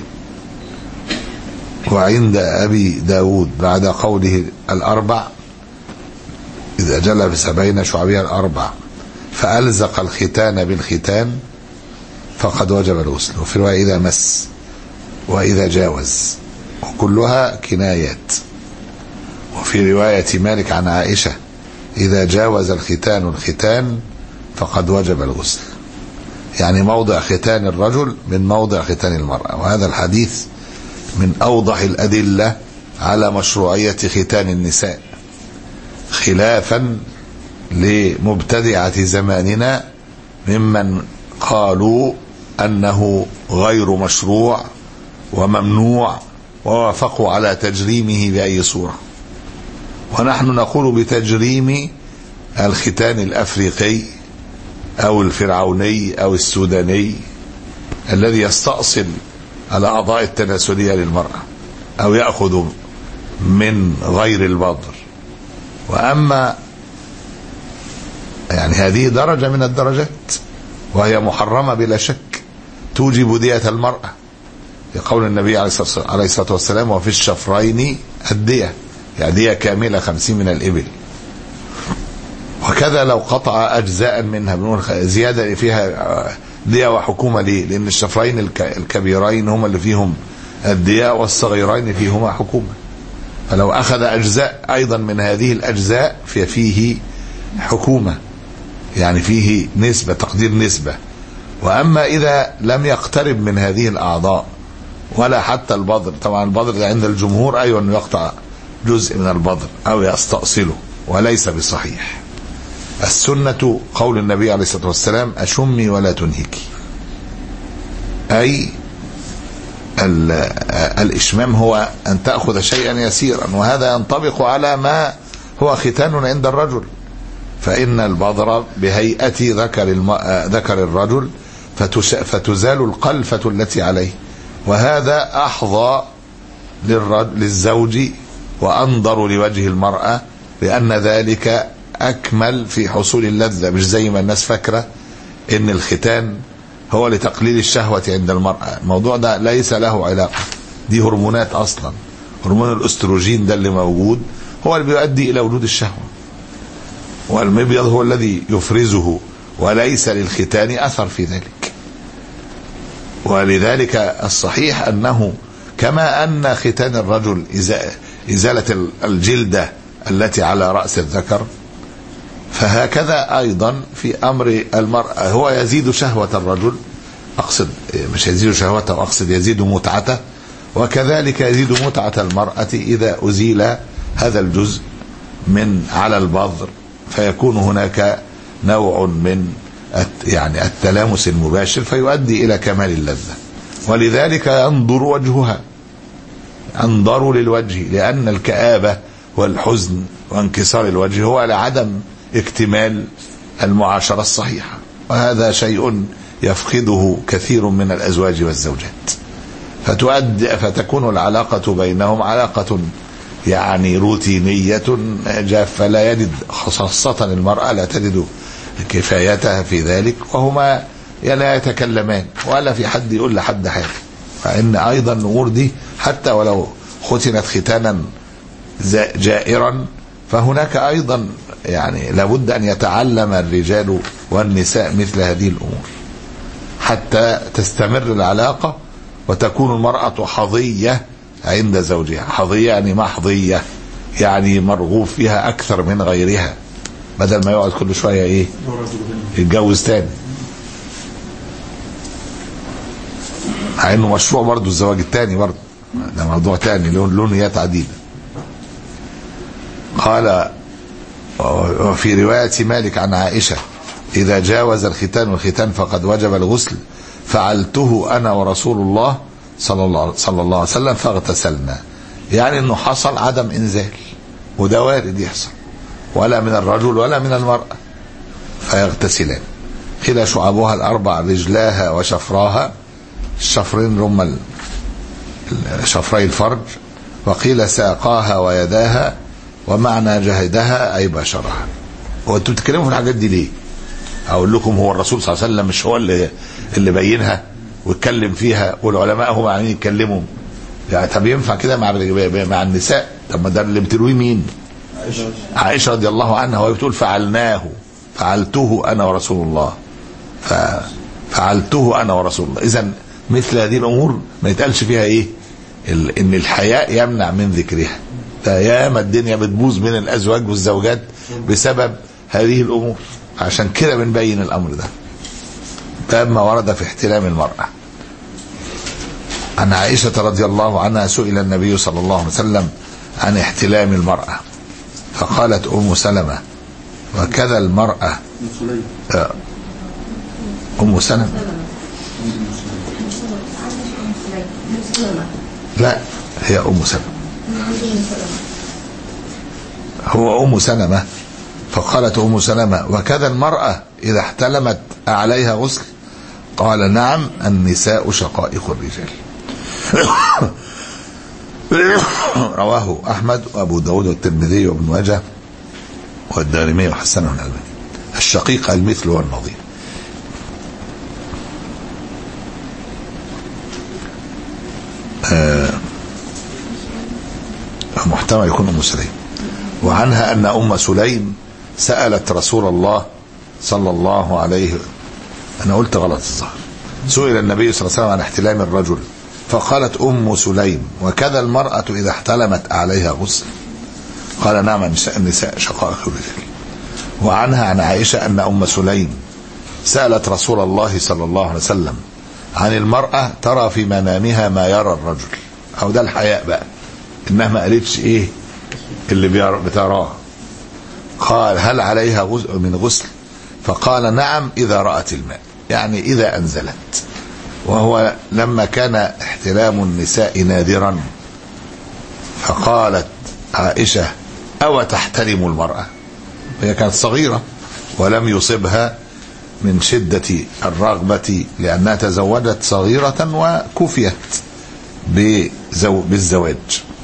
وعند أبي داود بعد قوله الأربع إذا جلس بين شعبها الأربع فألزق الختان بالختان فقد وجب الغسل. وفي رواية إذا مس وإذا جاوز، وكلها كنايات. وفي رواية مالك عن عائشة إذا جاوز الختان الختان فقد وجب الغسل، يعني موضع ختان الرجل من موضع ختان المرأة. وهذا الحديث من أوضح الأدلة على مشروعية ختان النساء، خلافا لمبتدعة زماننا ممن قالوا أنه غير مشروع وممنوع ووافقوا على تجريمه بأي صورة. ونحن نقول بتجريم الختان الأفريقي أو الفرعوني أو السوداني الذي يستأصل الأعضاء التناسلية للمرأة أو يأخذ من غير البذر. وأما يعني هذه درجة من الدرجات وهي محرمة بلا شك، توجب دية المرأة لقول النبي عليه الصلاة والسلام وفي الشفرين الدية، يعني دية كاملة خمسين من الإبل. وكذا لو قطع أجزاء منها بنقول زيادة فيها دية وحكومة. ليه؟ لأن الشفرين الكبيرين هم اللي فيهم الدية والصغيرين فيهما حكومة. فلو أخذ أجزاء أيضا من هذه الأجزاء فيه حكومة، يعني فيه نسبة، تقدير نسبة. وأما إذا لم يقترب من هذه الأعضاء ولا حتى البذر، طبعا البذر عند الجمهور أيضا أنه يقطع جزء من البذر أو يستأصله، وليس بصحيح. السنة قول النبي عليه الصلاة والسلام أشمي ولا تنهكي، أي الإشمام هو أن تأخذ شيئا يسيرا، وهذا ينطبق على ما هو ختان عند الرجل. فإن البذر بهيئة ذكر, الم... ذكر الرجل فتش... فتزال القلفة التي عليه، وهذا أحظى للرجل... للزوج وأنظر لوجه المرأة، لأن ذلك أكمل في حصول اللذة، مش زي ما الناس فاكرة إن الختان هو لتقليل الشهوة عند المرأة. الموضوع ده ليس له علاقة، دي هرمونات أصلا. هرمون الأستروجين ده اللي موجود هو اللي بيؤدي إلى وجود الشهوة، والمبيض هو الذي يفرزه، وليس للختان أثر في ذلك. ولذلك الصحيح أنه كما أن ختان الرجل إزالة الجلدة التي على رأس الذكر، فهكذا أيضا في أمر المرأة هو يزيد شهوة الرجل، أقصد مش يزيد شهوته، أقصد يزيد متعته. وكذلك يزيد متعة المرأة إذا أزيل هذا الجزء من على البذر، فيكون هناك نوع من يعني التلامس المباشر فيؤدي إلى كمال اللذة. ولذلك ينظر وجهها، ينظر للوجه، لأن الكآبة والحزن وانكسار الوجه هو لعدم اكتمال المعاشرة الصحيحة، وهذا شيء يفقده كثير من الأزواج والزوجات. فتؤدي فتكون العلاقة بينهم علاقة يعني روتينية جافة، لا يجد خاصة المرأة لا تجد كفايتها في ذلك، وهما لا يتكلمان ولا في حد يقول لحد حاجة. فإن أيضا الأمور دي حتى ولو ختنت ختانا جائرا فهناك أيضا يعني لابد أن يتعلم الرجال والنساء مثل هذه الأمور حتى تستمر العلاقة وتكون المرأة حظية عند زوجها. حظية يعني محظية، يعني مرغوب فيها أكثر من غيرها، بدل ما يقعد كل شوية إيه يتجوز تاني. مع إنه مشروع برضو الزواج التاني، برضو ده موضوع تاني له نيات عديدة. قال وفي رواية مالك عن عائشة إذا جاوز الختان والختان فقد وجب الغسل فعلته أنا ورسول الله صلى الله, صلى الله عليه وسلم فاغتسلنا. يعني أنه حصل عدم إنزال، وده وارد يحصل، ولا من الرجل ولا من المرأة، فيغتسلان. قيل شعبها الأربع رجلاها وشفراها، الشفرين هم شفري الفرج، وقيل ساقاها ويداها، ومعنى جهدها أي بشرها. وانتوا بتتكلموا في الحاجات دي ليه؟ اقول لكم هو الرسول صلى الله عليه وسلم مش هو اللي اللي بينها واتكلم فيها والعلماء هم عاملين يتكلموا يعني. طب ينفع كده مع مع النساء؟ طب ما ده اللي بترويه مين؟ عائشه عائشه رضي الله عنها، وهي بتقول فعلناه فعلته انا ورسول الله، ففعلته انا ورسول الله. اذا مثل هذه الامور ما يتقالش فيها ايه؟ ان الحياء يمنع من ذكرها. ده ياما الدنيا بتبوظ من الازواج والزوجات بسبب هذه الامور. عشان كده بنبين الامر ده. باب ما ورد في احتلام المرأة. عن عائشة رضي الله عنها سئل النبي صلى الله عليه وسلم عن احتلام المرأة فقالت أم سلمة وكذا المرأة. أم سلمة لا هي أم سلمة، هو أم سلمة. فقالت أم سلمة وكذا المرأة إذا احتلمت عليها غسل؟ قال نعم النساء شقائق الرجال. رواه أحمد وأبو داود والترمذي وابن ماجه والدارمي وحسنه الألباني. الشقيق المثل والنظير. آه محتمل يكون أم سليم. وعنها أن أم سليم سألت رسول الله صلى الله عليه وسلم، أنا قلت غلط الظاهر، سئل النبي صلى الله عليه وسلم عن احتلام الرجل فقالت أم سليم وكذا المرأة إذا احتلمت عليها غسل؟ قال نعم النساء شقائق الرجال. وعنها عن عائشة أن أم سليم سألت رسول الله صلى الله عليه وسلم عن المرأة ترى في منامها ما يرى الرجل، أو ده الحياء بقى، إنها ما قالتش إيه اللي بتراه. قال هل عليها غسل من غسل؟ فقال نعم إذا رأت الماء، يعني إذا أنزلت. وهو لما كان احتلام النساء نادرا فقالت عائشة أو تحترم المرأة، هي كانت صغيرة ولم يصبها من شدة الرغبة لأنها تزوجت صغيرة وكفيت بالزواج.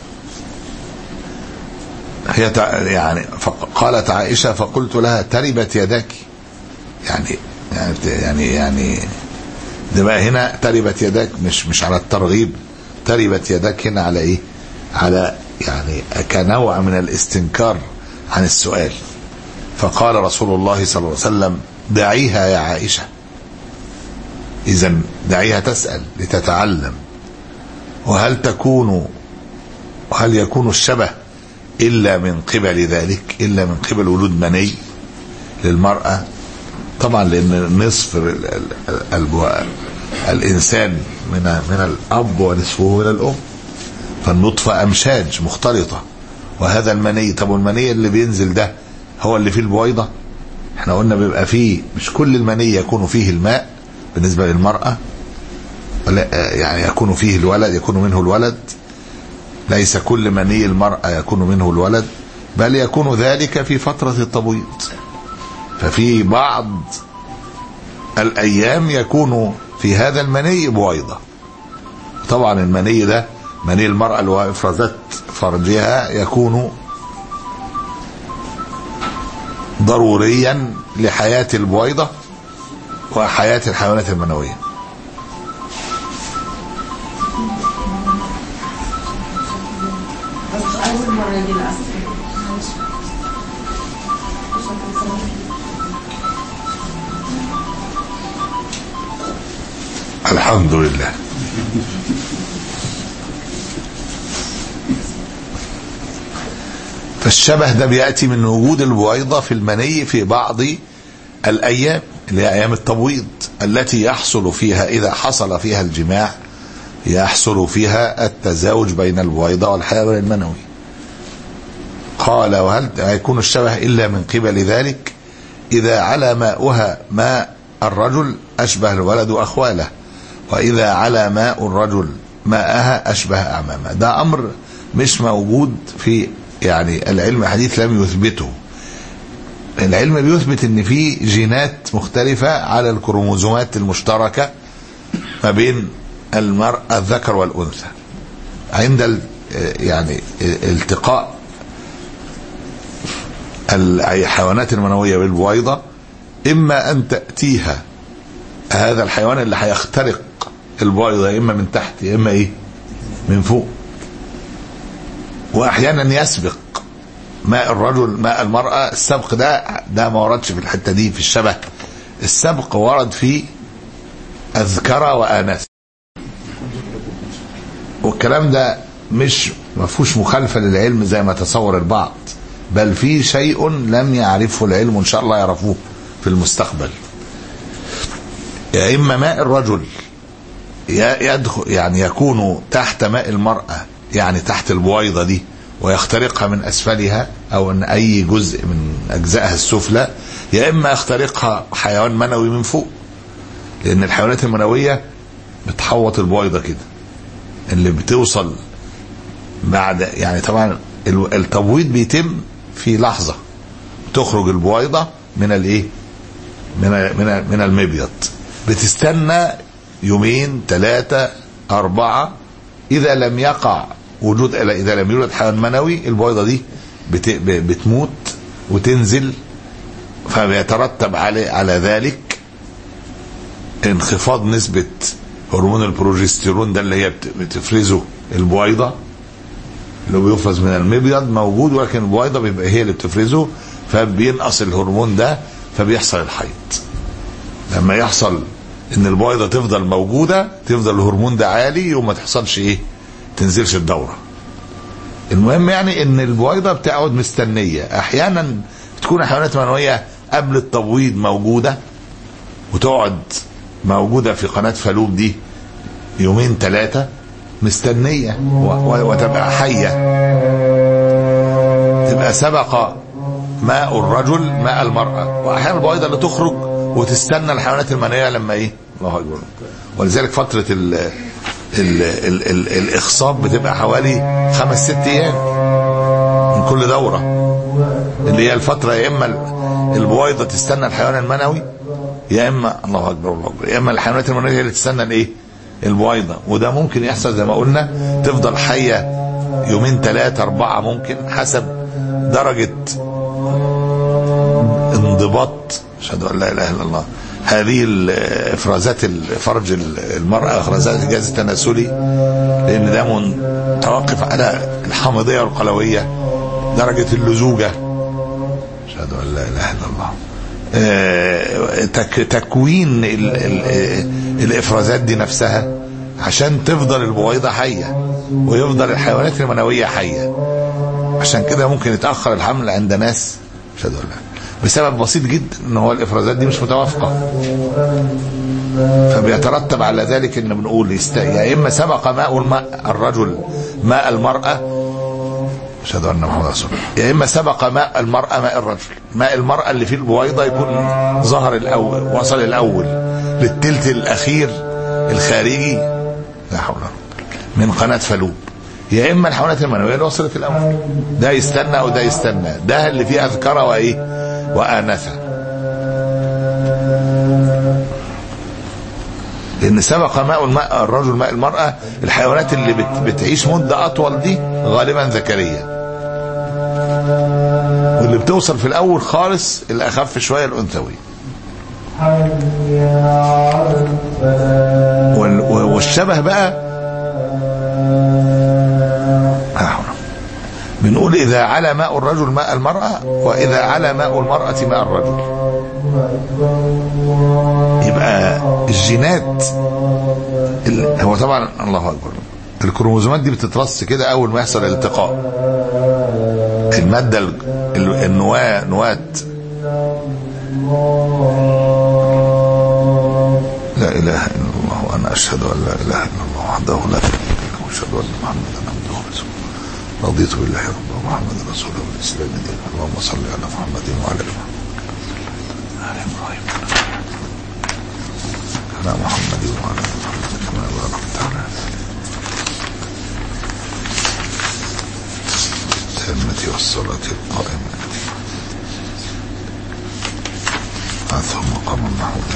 هي يعني قالت عائشة فقلت لها تربت يداك، يعني يعني يعني يعني ده بقى هنا تربت يداك مش مش على الترغيب، تربت يداك هنا على ايه؟ على يعني كنوع من الاستنكار عن السؤال. فقال رسول الله صلى الله عليه وسلم دعيها يا عائشة، إذن دعيها تسأل لتتعلم. وهل تكون وهل يكون الشبه إلا من قبل ذلك، إلا من قبل ولود مني للمرأة؟ طبعا لأن نصف الإنسان من من الأب ونصفه من الأم، فالنطفة أمشاج مختلطة، وهذا المني. طب المني اللي بينزل ده هو اللي فيه البويضة؟ احنا قلنا بيبقى فيه مش كل المني يكون فيه الماء بالنسبة للمرأة، يعني يكون فيه الولد، يكون منه الولد. ليس كل مني المرأة يكون منه الولد، بل يكون ذلك في فترة التبويض. ففي بعض الأيام يكون في هذا المني بويضة. طبعا المني ده مني المرأة اللي افرزت فرجها يكون ضروريا لحياة البويضة وحياة الحيوانات المنوية. الحمد لله. فالشبه ده بيأتي من وجود البويضة في المني في بعض الأيام اللي هي أيام التبويض التي يحصل فيها، إذا حصل فيها الجماع يحصل فيها التزاوج بين البويضة والحيوان المنوي. قال وهل يكون الشبه إلا من قبل ذلك؟ إذا على ماؤها ماء الرجل أشبه الولد أخواله، وإذا على ماء الرجل ماءها أشبه أعمامه. ده أمر مش موجود في يعني العلم الحديث، لم يثبته. العلم بيثبت ان في جينات مختلفة على الكروموزومات المشتركة ما بين المرأة الذكر والأنثى عند يعني التقاء الحيوانات المنوية بالبويضة. إما أن تأتيها هذا الحيوان اللي هيخترق البويضة إما من تحت إما إيه من فوق. وأحيانا يسبق ماء الرجل ماء المرأة. السبق ده ده ما وردش في الحتة دي في الشبه. السبق ورد في أذكر وآنس، والكلام ده مش مفهوش مخالفة للعلم زي ما تصور البعض، بل في شيء لم يعرفه العلم وإن شاء الله يعرفوه في المستقبل. يا إما ماء الرجل يدخل يعني يكون تحت ماء المرأة، يعني تحت البويضة دي، ويخترقها من أسفلها أو أن أي جزء من أجزائها السفلى، يا إما يخترقها حيوان منوي من فوق، لأن الحيوانات المنوية بتحوط البويضة كده اللي بتوصل بعد، يعني طبعا التبويض بيتم في لحظة، تخرج البويضة من الايه من من من المبيض، بتستنى يومين ثلاثة أربعة، إذا لم يقع وجود إذا لم يولد حيوان منوي البويضة دي بتموت وتنزل. فبيترتب على على ذلك انخفاض نسبة هرمون البروجستيرون، ده اللي هي بتفرزه البويضة، اللي بيفرز من المبيض موجود، ولكن البويضة بيبقى هي اللي بتفرزه، فبينقص الهرمون ده فبيحصل الحيض. لما يحصل ان البويضة تفضل موجودة تفضل الهرمون ده عالي وما تحصلش ايه تنزلش الدورة. المهم يعني ان البويضة بتقعد مستنية. احيانا تكون حيوانات منوية قبل التبويض موجودة وتقعد موجودة في قناة فالوب دي يومين ثلاثة مستنية وتبقى حية، تبقى سبق ماء الرجل ماء المرأة. واحيانا البويضة اللي تخرج وتستنى الحيوانات المنوية لما ايه الله اكبر. ولذلك فترة ال ال ال ال الاخصاب بتبقى حوالي خمس ست ايام من كل دورة، اللي هي الفترة يا اما البويضة تستنى الحيوان المنوي، يا اما الله اكبر الله اكبر يا اما الحيوانات المنوية هي اللي تستنى الايه البويضة. وده ممكن يحصل زي ما قلنا، تفضل حية يومين ثلاثة أربعة، ممكن حسب درجة انضباط أشهد أن لا إله إلا الله هذه الافرازات الفرج المرأة، افرازات الجهاز التناسلي، لأن ده متوقف على الحامضية والقلوية، درجة اللزوجة أشهد أن لا إله إلا الله، تكوين ال ال الافرازات دي نفسها عشان تفضل البويضة حية ويفضل الحيوانات المنوية حية. عشان كده ممكن يتأخر الحمل عند ناس أشهد أن لا بسبب بسيط جدا، ان هو الافرازات دي مش متوافقة، فبيترتب على ذلك ان بنقول يا اما سبق ماء الماء الرجل ماء المرأة أشهد أن محمد رسول الله، يا اما سبق ماء المرأة ماء الرجل. ماء المرأة اللي فيه البويضة يكون ظهر الاول وصل الاول للتلت الاخير الخارجي لا حول ولا قوة من قناة فالوب، يا اما الحيوانات المنوية اللي وصلت الاول. ده يستنى وده يستنى، ده اللي فيه اذكر وايه وآنثى، لأن سبق ماء الماء الرجل ماء المرأة. الحيوانات اللي بت بتعيش مدة أطول دي غالبا ذكرية، واللي بتوصل في الأول خالص اللي أخف شوية الأنثوي. والشبه بقى بنقول إذا على ماء الرجل ماء المرأة، وإذا على ماء المرأة ماء الرجل، يبقى الجينات هو طبعا الله أكبر الكروموزومات دي بتترص كده أول ما يحصل الالتقاء. المادة النواة نواة لا إله إلا الله وأنا أشهد أن لا إله إلا الله وحده لا شريك له وأشهد أن محمدا عبده ورسوله رضيت بالله ربا ومحمد رسوله والإسلام دينا. اللهم صل على محمد وعلى آل إبراهيم على محمد وعلى آل محمد كما باركت على التامة والصلاة القائمة ثم قام محمودا.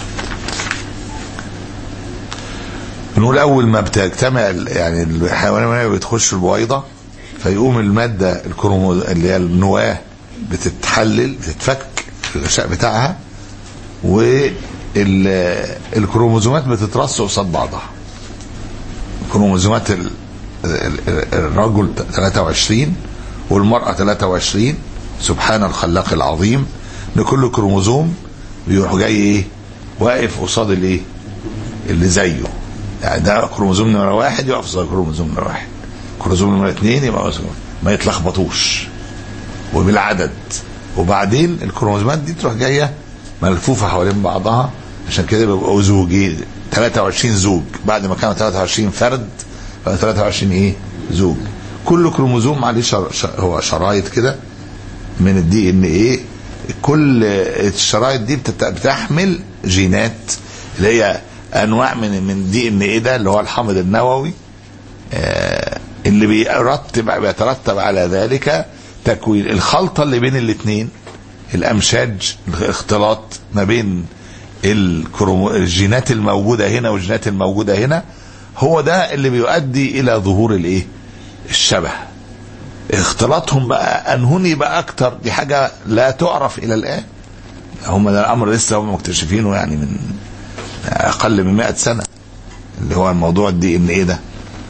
بنقول أول ما بتجتمع يعني الحيوانات بتخش البويضة، فيقوم المادة الكروموز اللي هي النواة بتتحلل بتتفك الغشاء بتاعها، والكروموزومات بتترص قصاد بعضها. كروموزومات الرجل ثلاثة وعشرين والمرأة ثلاثة وعشرين، سبحان الخلاق العظيم، لكل كروموزوم بيروح جاي ايه واقف قصاد الايه اللي زيه. يعني ده كروموزوم نمرة واحد يقف قصاد كروموزوم نمرة واحد، كروموزوم نمرة اثنين يبقى ما يتلخبطوش وبالعدد. وبعدين الكروموزومات دي تروح جايه ملفوفه حوالين بعضها، عشان كده بيبقوا زوجين، ثلاثة وعشرين زوج بعد ما كانوا ثلاثة وعشرين فرد بقى ثلاثة وعشرين ايه زوج. كل كروموزوم عليه شر... شر... هو شرايط كده من الدي ان ايه، كل الشرايط دي بتت... بتحمل جينات اللي هي انواع من من دي ان ايه ده اللي هو الحامض النووي، آه اللي بيرتب بيترتب على ذلك تكوين الخلطه اللي بين الاثنين، الامشاج، الاختلاط ما بين الكرومو... الجينات الموجوده هنا والجينات الموجوده هنا، هو ده اللي بيؤدي الى ظهور الايه الشبه. اختلاطهم بقى انهن يبقى اكتر، دي حاجه لا تعرف الى الان، هم ده الامر لسه هم مكتشفينه يعني من اقل من مئة سنه، اللي هو الموضوع الدي ان ايه ده.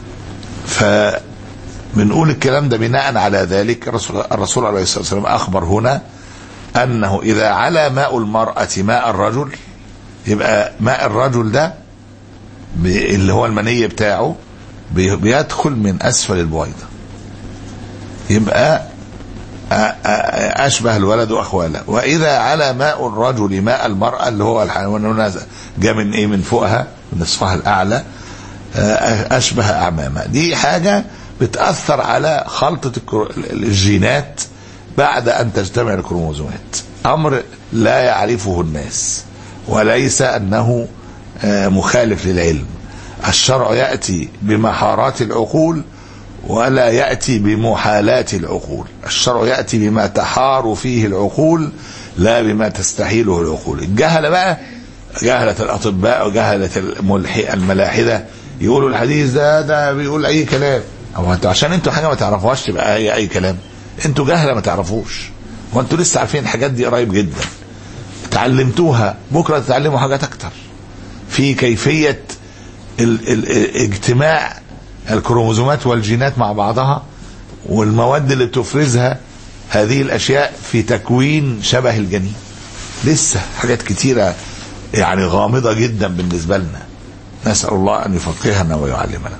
فبنقول الكلام ده بناء على ذلك الرسول, الرسول عليه الصلاه والسلام اخبر هنا انه اذا على ماء المراه ماء الرجل، يبقى ماء الرجل ده اللي هو المني بتاعه بيدخل من اسفل البويضه، يبقى اشبه الولد واخواله. واذا على ماء الرجل ماء المراه اللي هو الحيوان جاء من ايه من فوقها من نصفها الاعلى اشبه اعمامها. دي حاجه بتاثر على خلطه الجينات بعد ان تجتمع الكروموزومات، امر لا يعرفه الناس وليس انه مخالف للعلم. الشرع ياتي بمحارات العقول ولا يأتي بمحالات العقول. الشرع يأتي بما تحار فيه العقول لا بما تستحيله العقول. الجهلة بقى، جهلة الأطباء وجهلة الملاحدة يقولوا الحديث ده ده بيقول أي كلام، أو انتوا عشان انتوا حاجة ما تعرفوهاش تبقى أي, أي كلام. انتوا جهلة ما تعرفوش، وانتوا لسه عارفين الحاجات دي قريب جدا، تعلمتوها، بكرة تتعلموا حاجات أكتر في كيفية الاجتماع الكروموزومات والجينات مع بعضها، والمواد اللي بتفرزها هذه الاشياء في تكوين شبه الجنين. لسه حاجات كتيرة يعني غامضة جدا بالنسبة لنا، نسأل الله ان يفقهنا ويعلمنا.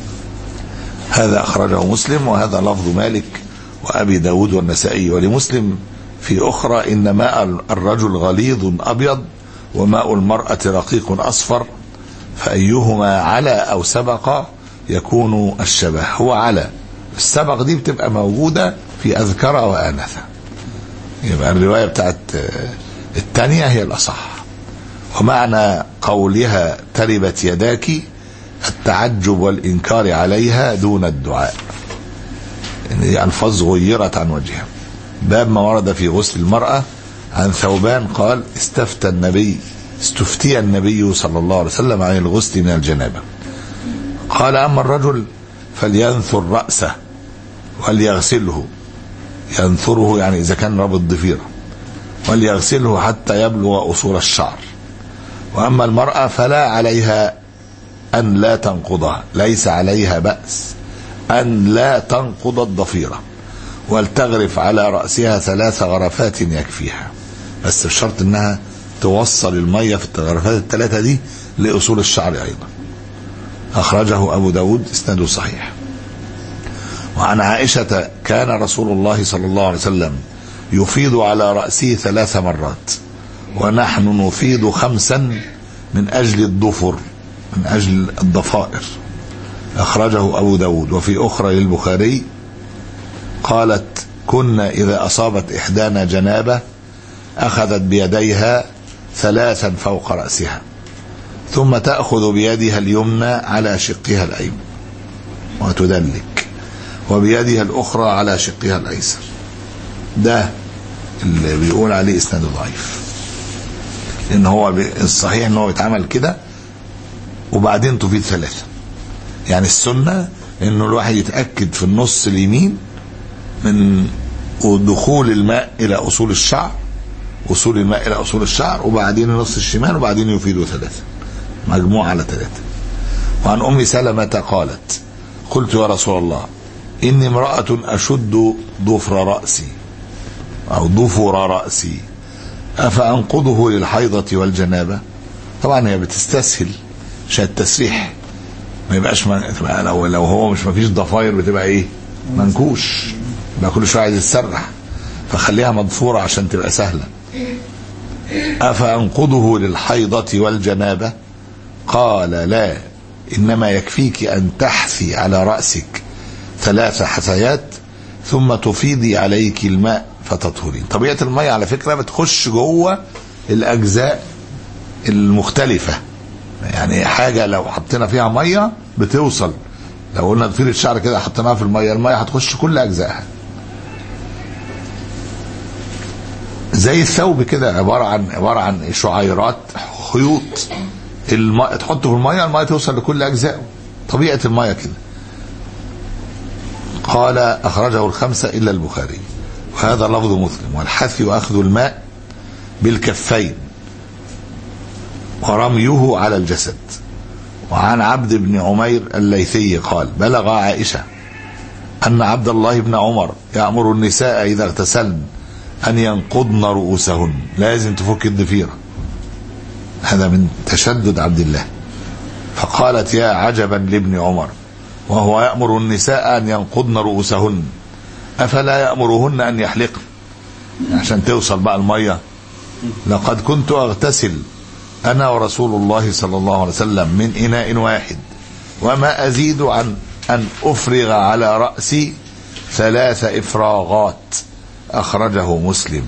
هذا اخرجه مسلم، وهذا لفظ مالك وابي داود والنسائي. ولمسلم في اخرى ان ماء الرجل غليظ ابيض وماء المرأة رقيق اصفر، فايهما على او سبق يكون الشبه. هو على السبق دي بتبقى موجودة في أذكر وآنثى، يبقى الرواية بتاعت الثانية هي الأصح. ومعنى قولها تربت يداك التعجب والإنكار عليها دون الدعاء، يعني ألفاظ غيرت عن وجهها. باب ما ورد في غسل المرأة. عن ثوبان قال استفتى النبي استفتي النبي صلى الله عليه وسلم عن الغسل من الجنابة، قال أما الرجل فلينثر رأسه وليغسله، ينثره يعني إذا كان رابط ضفيره، وليغسله حتى يبلغ أصول الشعر. وأما المرأة فلا عليها أن لا تنقضها، ليس عليها بأس أن لا تنقض الضفيرة، ولتغرف على رأسها ثلاث غرفات يكفيها، بس بشرط أنها توصل المية في الغرفات الثلاثة دي لأصول الشعر أيضا. أخرجه أبو داود إسناده صحيح. وعن عائشة كان رسول الله صلى الله عليه وسلم يفيض على رأسه ثلاث مرات، ونحن نفيض خمسا من أجل الضفر، من أجل الضفائر. أخرجه أبو داود. وفي أخرى للبخاري قالت كنا إذا أصابت إحدانا جنابة أخذت بيديها ثلاثا فوق رأسها، ثم تأخذ بيدها اليمنى على شقها الأيمن وتدلك، وبيدها الأخرى على شقها الأيسر. ده اللي بيقول عليه إسناد ضعيف، لأن هو الصحيح أنه بيتعمل كده وبعدين تفيد ثلاثة. يعني السنة أنه الواحد يتأكد في النص اليمين من دخول الماء إلى أصول الشعر، وصول الماء إلى أصول الشعر، وبعدين النص الشمال، وبعدين يفيد ثلاثة، مجموع على ثلاثة. وعن أم سلمة قالت قلت يا رسول الله إني امرأة أشد ضفر رأسي أو ضفر رأسي أفأنقضه للحيضة والجنابة؟ طبعا هي بتستسهل عشان التسريح ما يبقاش من... لو لو هو مش مفيش ضفاير بتبقى ايه منكوش، يبقى كل شويه عايز يتسرح، فخليها مضفوره عشان تبقى سهله. أفأنقضه للحيضة والجنابة؟ قال لا، إنما يكفيك أن تحثي على رأسك ثلاث حثيات ثم تفيضي عليك الماء فتطهرين. طبيعة المية على فكرة بتخش جوه الأجزاء المختلفة، يعني حاجة لو حطينا فيها مية بتوصل، لو قلنا ضفيرة الشعر كده حطيناها في المية، المية هتخش كل أجزائها. زي الثوب كده عبارة عن عبارة عن شعيرات خيوط، الماء تحطه في المية المية توصل لكل أجزائه، طبيعة المية كده. قال أخرجه الخمسة إلا البخاري، وهذا لفظ مسلم. والحث أخذ الماء بالكفين ورميه على الجسد. وعن عبد بن عمير الليثي قال بلغ عائشة أن عبد الله بن عمر يأمر النساء إذا اغتسلن أن ينقضن رؤوسهن، لازم تفك الضفيرة، هذا من تشدد عبد الله. فقالت يا عجبا لابن عمر وهو يأمر النساء أن ينقضن رؤوسهن أفلا يأمرهن أن يحلقن، عشان توصل بقى المية. لقد كنت أغتسل أنا ورسول الله صلى الله عليه وسلم من إناء واحد وما أزيد عن أن أفرغ على رأسي ثلاث إفراغات. أخرجه مسلم.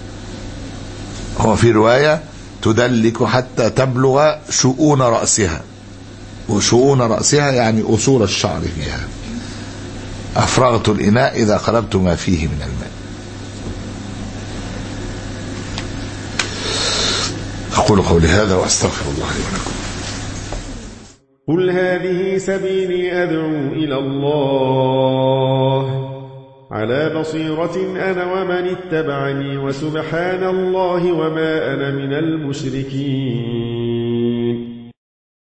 هو في رواية تدلك حتى تبلغ شؤون رأسها، وشؤون رأسها يعني أصول الشعر فيها. أفرغت الإناء إذا قلبت ما فيه من الماء. أقول قولي هذا وأستغفر الله لي ولكم. قل هذه سبيلي أدعو إلى الله على بصيرة أنا ومن اتبعني وسبحان الله وما أنا من المشركين.